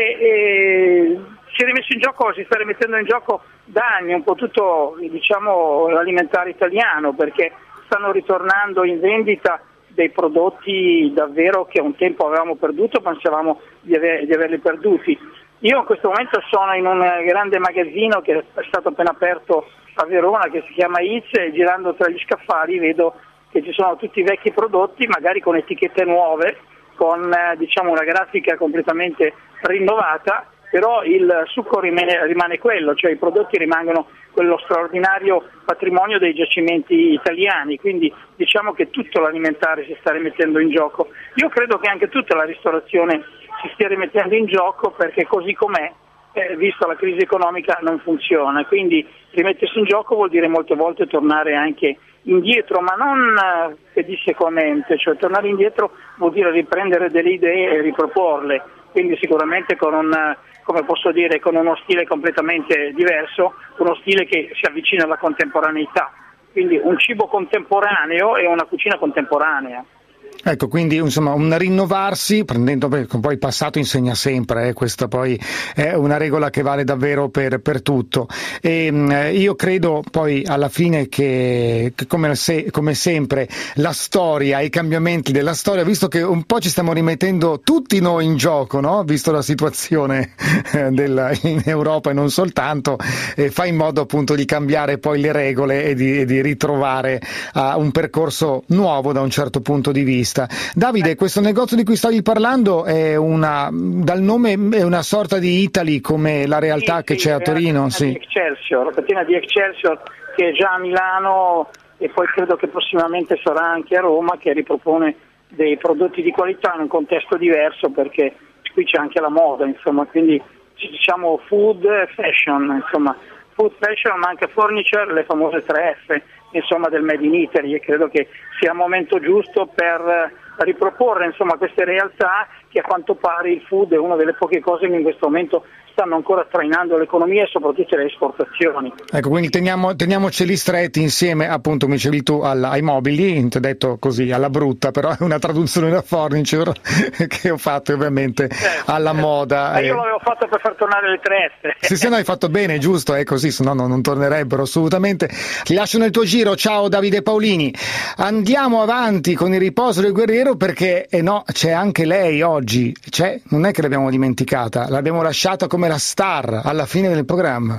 è, si è rimesso in gioco, si sta rimettendo in gioco da anni un po' tutto, diciamo, l'alimentare italiano, perché stanno ritornando in vendita dei prodotti davvero che un tempo avevamo perduto, pensavamo di, aver, di averli perduti. Io in questo momento sono in un grande magazzino che è stato appena aperto a Verona, che si chiama I Z, e girando tra gli scaffali vedo che ci sono tutti i vecchi prodotti, magari con etichette nuove, con eh, diciamo una grafica completamente rinnovata, però il succo rimane, rimane quello, cioè i prodotti rimangono quello straordinario patrimonio dei giacimenti italiani, quindi diciamo che tutto l'alimentare si sta rimettendo in gioco. Io credo che anche tutta la ristorazione si stia rimettendo in gioco, perché così com'è, eh, vista la crisi economica, non funziona, quindi rimettersi in gioco vuol dire molte volte tornare anche indietro, ma non eh, pedissequamente, cioè tornare indietro vuol dire riprendere delle idee e riproporle, quindi sicuramente con un, come posso dire, con uno stile completamente diverso, uno stile che si avvicina alla contemporaneità, quindi un cibo contemporaneo e una cucina contemporanea. Ecco, quindi insomma un rinnovarsi, prendendo, perché poi il passato insegna sempre, eh, questa poi è una regola che vale davvero per, per tutto. E mh, io credo poi alla fine che, che come, se, come sempre la storia, i cambiamenti della storia, visto che un po' ci stiamo rimettendo tutti noi in gioco, no? Visto la situazione eh, della, in Europa e non soltanto, eh, fa in modo appunto di cambiare poi le regole e di, e di ritrovare uh, un percorso nuovo da un certo punto di vista. Davide, questo negozio di cui stavi parlando è una, dal nome è una sorta di Italy, come la realtà sì, che sì, c'è a Torino? Sì. Di Excelsior, la catena di Excelsior che è già a Milano e poi credo che prossimamente sarà anche a Roma, che ripropone dei prodotti di qualità in un contesto diverso, perché qui c'è anche la moda, insomma, quindi diciamo food fashion, insomma, food fashion ma anche furniture, le famose tre F, insomma, del Made in Italy, e credo che sia il momento giusto per riproporre, insomma, queste realtà che a quanto pare il food è una delle poche cose che in questo momento stanno ancora trainando l'economia e soprattutto le esportazioni. Ecco, quindi teniamo, teniamoceli stretti insieme, appunto, mi dicevi tu, alla, ai mobili, ti ho detto così alla brutta, però è una traduzione da furniture che ho fatto ovviamente certo, alla certo. moda. Ma io eh. l'avevo fatto per far tornare le tre F. Sì, sì, no, hai fatto bene, giusto, è così, se no non, non tornerebbero assolutamente. Ti lascio nel tuo giro, ciao Davide Paolini. Andiamo avanti con il riposo del guerriero, perché eh no, c'è anche lei oggi, c'è, non è che l'abbiamo dimenticata, l'abbiamo lasciata come la star alla fine del programma.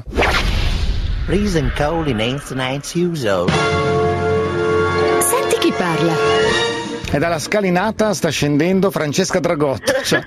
Freezing cold in Ancient Uso. Senti chi parla. E dalla scalinata sta scendendo Francesca Dragotto. Ciao.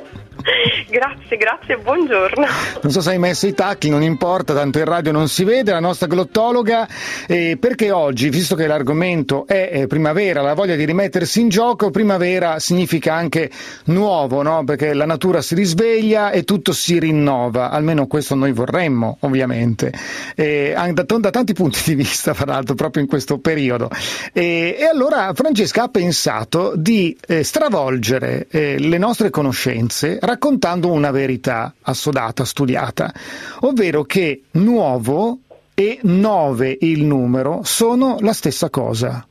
Grazie, grazie, buongiorno. Non so se hai messo i tacchi, non importa, tanto in radio non si vede, la nostra glottologa, eh, perché oggi, visto che l'argomento è eh, primavera, la voglia di rimettersi in gioco, primavera significa anche nuovo, no? Perché la natura si risveglia e tutto si rinnova, almeno questo noi vorremmo, ovviamente, eh, da, da tanti punti di vista, fra l'altro, proprio in questo periodo. E, e allora Francesca ha pensato di eh, stravolgere eh, le nostre conoscenze raccontando una verità assodata, studiata, ovvero che nuovo e nove il numero sono la stessa cosa.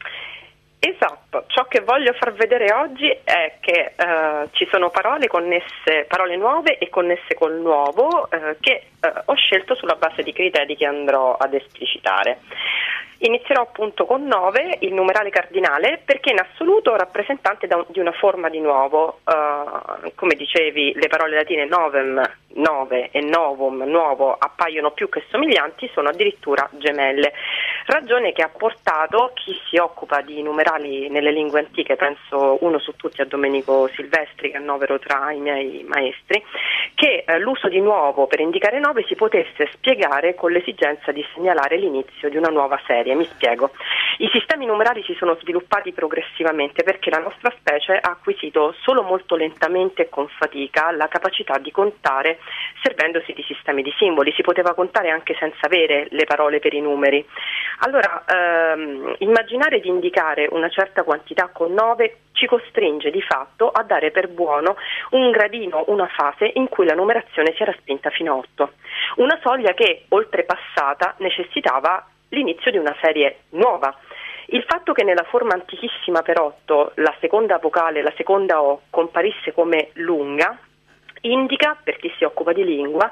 Esatto, ciò che voglio far vedere oggi è che eh, ci sono parole connesse, parole nuove e connesse col nuovo eh, che eh, ho scelto sulla base di criteri che andrò ad esplicitare. Inizierò appunto con nove, il numerale cardinale, perché in assoluto rappresentante da un, di una forma di nuovo. Uh, come dicevi, le parole latine novem, nove e novum, nuovo, appaiono più che somiglianti, sono addirittura gemelle. ragione che ha portato chi si occupa di numerali nelle lingue antiche, penso uno su tutti a Domenico Silvestri, che annovero tra i miei maestri, che eh, l'uso di nuovo per indicare nove si potesse spiegare con l'esigenza di segnalare l'inizio di una nuova serie. Mi spiego. I sistemi numerali si sono sviluppati progressivamente perché la nostra specie ha acquisito solo molto lentamente e con fatica la capacità di contare servendosi di sistemi di simboli. Si poteva contare anche senza avere le parole per i numeri. Allora, ehm, immaginare di indicare una certa quantità con nove ci costringe di fatto a dare per buono un gradino, una fase in cui la numerazione si era spinta fino a otto. Una soglia che, oltrepassata, necessitava l'inizio di una serie nuova. Il fatto che nella forma antichissima per otto la seconda vocale, la seconda O, comparisse come lunga, indica, per chi si occupa di lingua,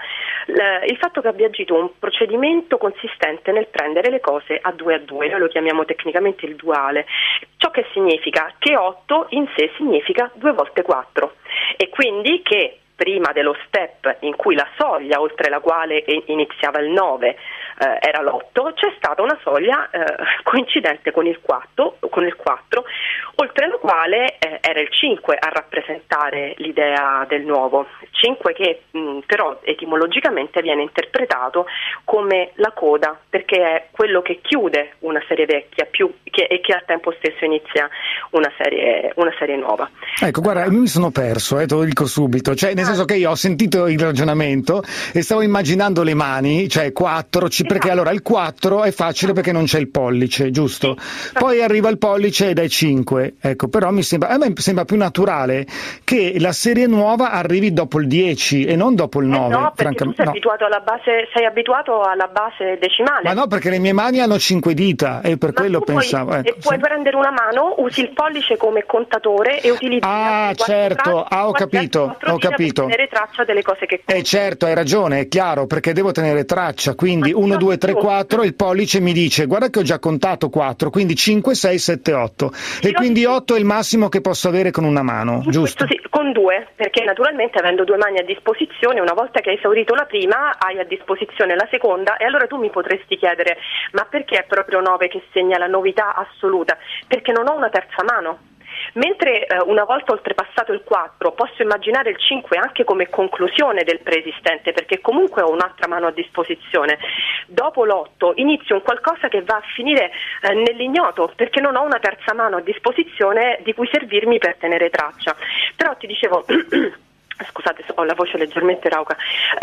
il fatto che abbia agito un procedimento consistente nel prendere le cose a due a due. Noi lo chiamiamo tecnicamente il duale. Ciò che significa che otto in sé significa due volte quattro, e quindi che prima dello step in cui la soglia oltre la quale iniziava il nove eh, era l'otto, c'è stata una soglia eh, coincidente con il quattro, con il quattro, oltre la quale eh, era il cinque a rappresentare l'idea del nuovo. cinque che mh, però etimologicamente viene interpretato come la coda, perché è quello che chiude una serie vecchia più, che, e che al tempo stesso inizia una serie, una serie nuova. Ecco, guarda, io mi sono perso, eh, te lo dico subito, cioè nel senso che io ho sentito il ragionamento e stavo immaginando le mani, cioè quattro, c- perché allora il quattro è facile perché non c'è il pollice, giusto? Poi arriva il pollice ed è cinque, ecco, però mi sembra, a me sembra più naturale che la serie nuova arrivi dopo il dieci e non dopo il nove. Eh no, perché tu sei no. abituato alla base, sei abituato alla base decimale. Ma no, perché le mie mani hanno cinque dita e per Ma quello tu pensavo. Puoi, ecco, e puoi sì. prendere una mano, usi il pollice come contatore e utilizzi Ah, certo, ah, ho capito, ho capito. per tenere traccia delle cose che Eh certo, hai ragione, è chiaro, perché devo tenere traccia, quindi uno, due, tre, quattro, il pollice mi dice guarda che ho già contato quattro, quindi cinque, sei, sette, otto, e quindi otto è il massimo che posso avere con una mano, giusto? Sì, con due, perché naturalmente avendo due mani a disposizione, una volta che hai esaurito la prima hai a disposizione la seconda, e allora tu mi potresti chiedere ma perché è proprio nove che segna la novità assoluta? Perché non ho una terza mano. Mentre eh, una volta oltrepassato il quattro posso immaginare il cinque anche come conclusione del preesistente, perché comunque ho un'altra mano a disposizione. Dopo l'otto inizio un qualcosa che va a finire eh, nell'ignoto, perché non ho una terza mano a disposizione di cui servirmi per tenere traccia. Però ti dicevo scusate, ho la voce leggermente rauca,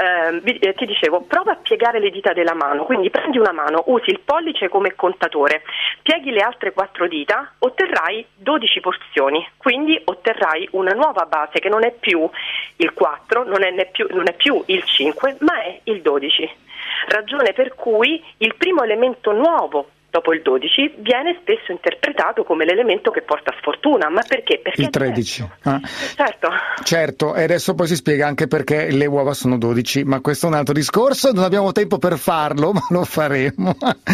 eh, ti dicevo, prova a piegare le dita della mano, quindi prendi una mano, usi il pollice come contatore, pieghi le altre quattro dita, otterrai dodici porzioni, quindi otterrai una nuova base che non è più il quattro, non è, né più, non è più il cinque, ma è il dodici, ragione per cui il primo elemento nuovo dopo il dodici viene spesso interpretato come l'elemento che porta sfortuna. Ma perché? Perché il tredici. Ah. Certo. Certo, e adesso poi si spiega anche perché le uova sono dodici, ma questo è un altro discorso, non abbiamo tempo per farlo, ma lo faremo.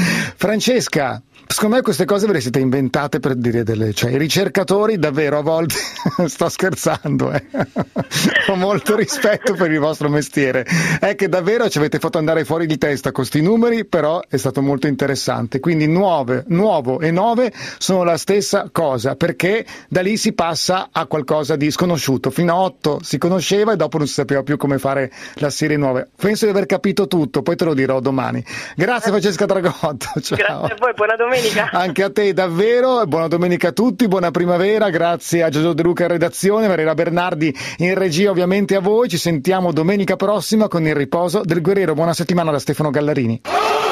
Francesca, secondo me queste cose ve le siete inventate per dire delle... cioè i ricercatori davvero a volte... sto scherzando, eh. Ho molto rispetto per il vostro mestiere, è che davvero ci avete fatto andare fuori di testa con sti numeri, però è stato molto interessante. Quindi nuove, nuovo e nove sono la stessa cosa, perché da lì si passa a qualcosa di sconosciuto. Fino a otto si conosceva e dopo non si sapeva più come fare la serie nuove. Penso di aver capito tutto, poi te lo dirò domani. Grazie Francesca Dragotto, ciao. Grazie a voi, buona domenica. Anche a te davvero, buona domenica a tutti, buona primavera, grazie a Giorgio De Luca in redazione, Valeria Bernardi in regia, ovviamente a voi. Ci sentiamo domenica prossima con il riposo del guerriero. Buona settimana da Stefano Gallarini.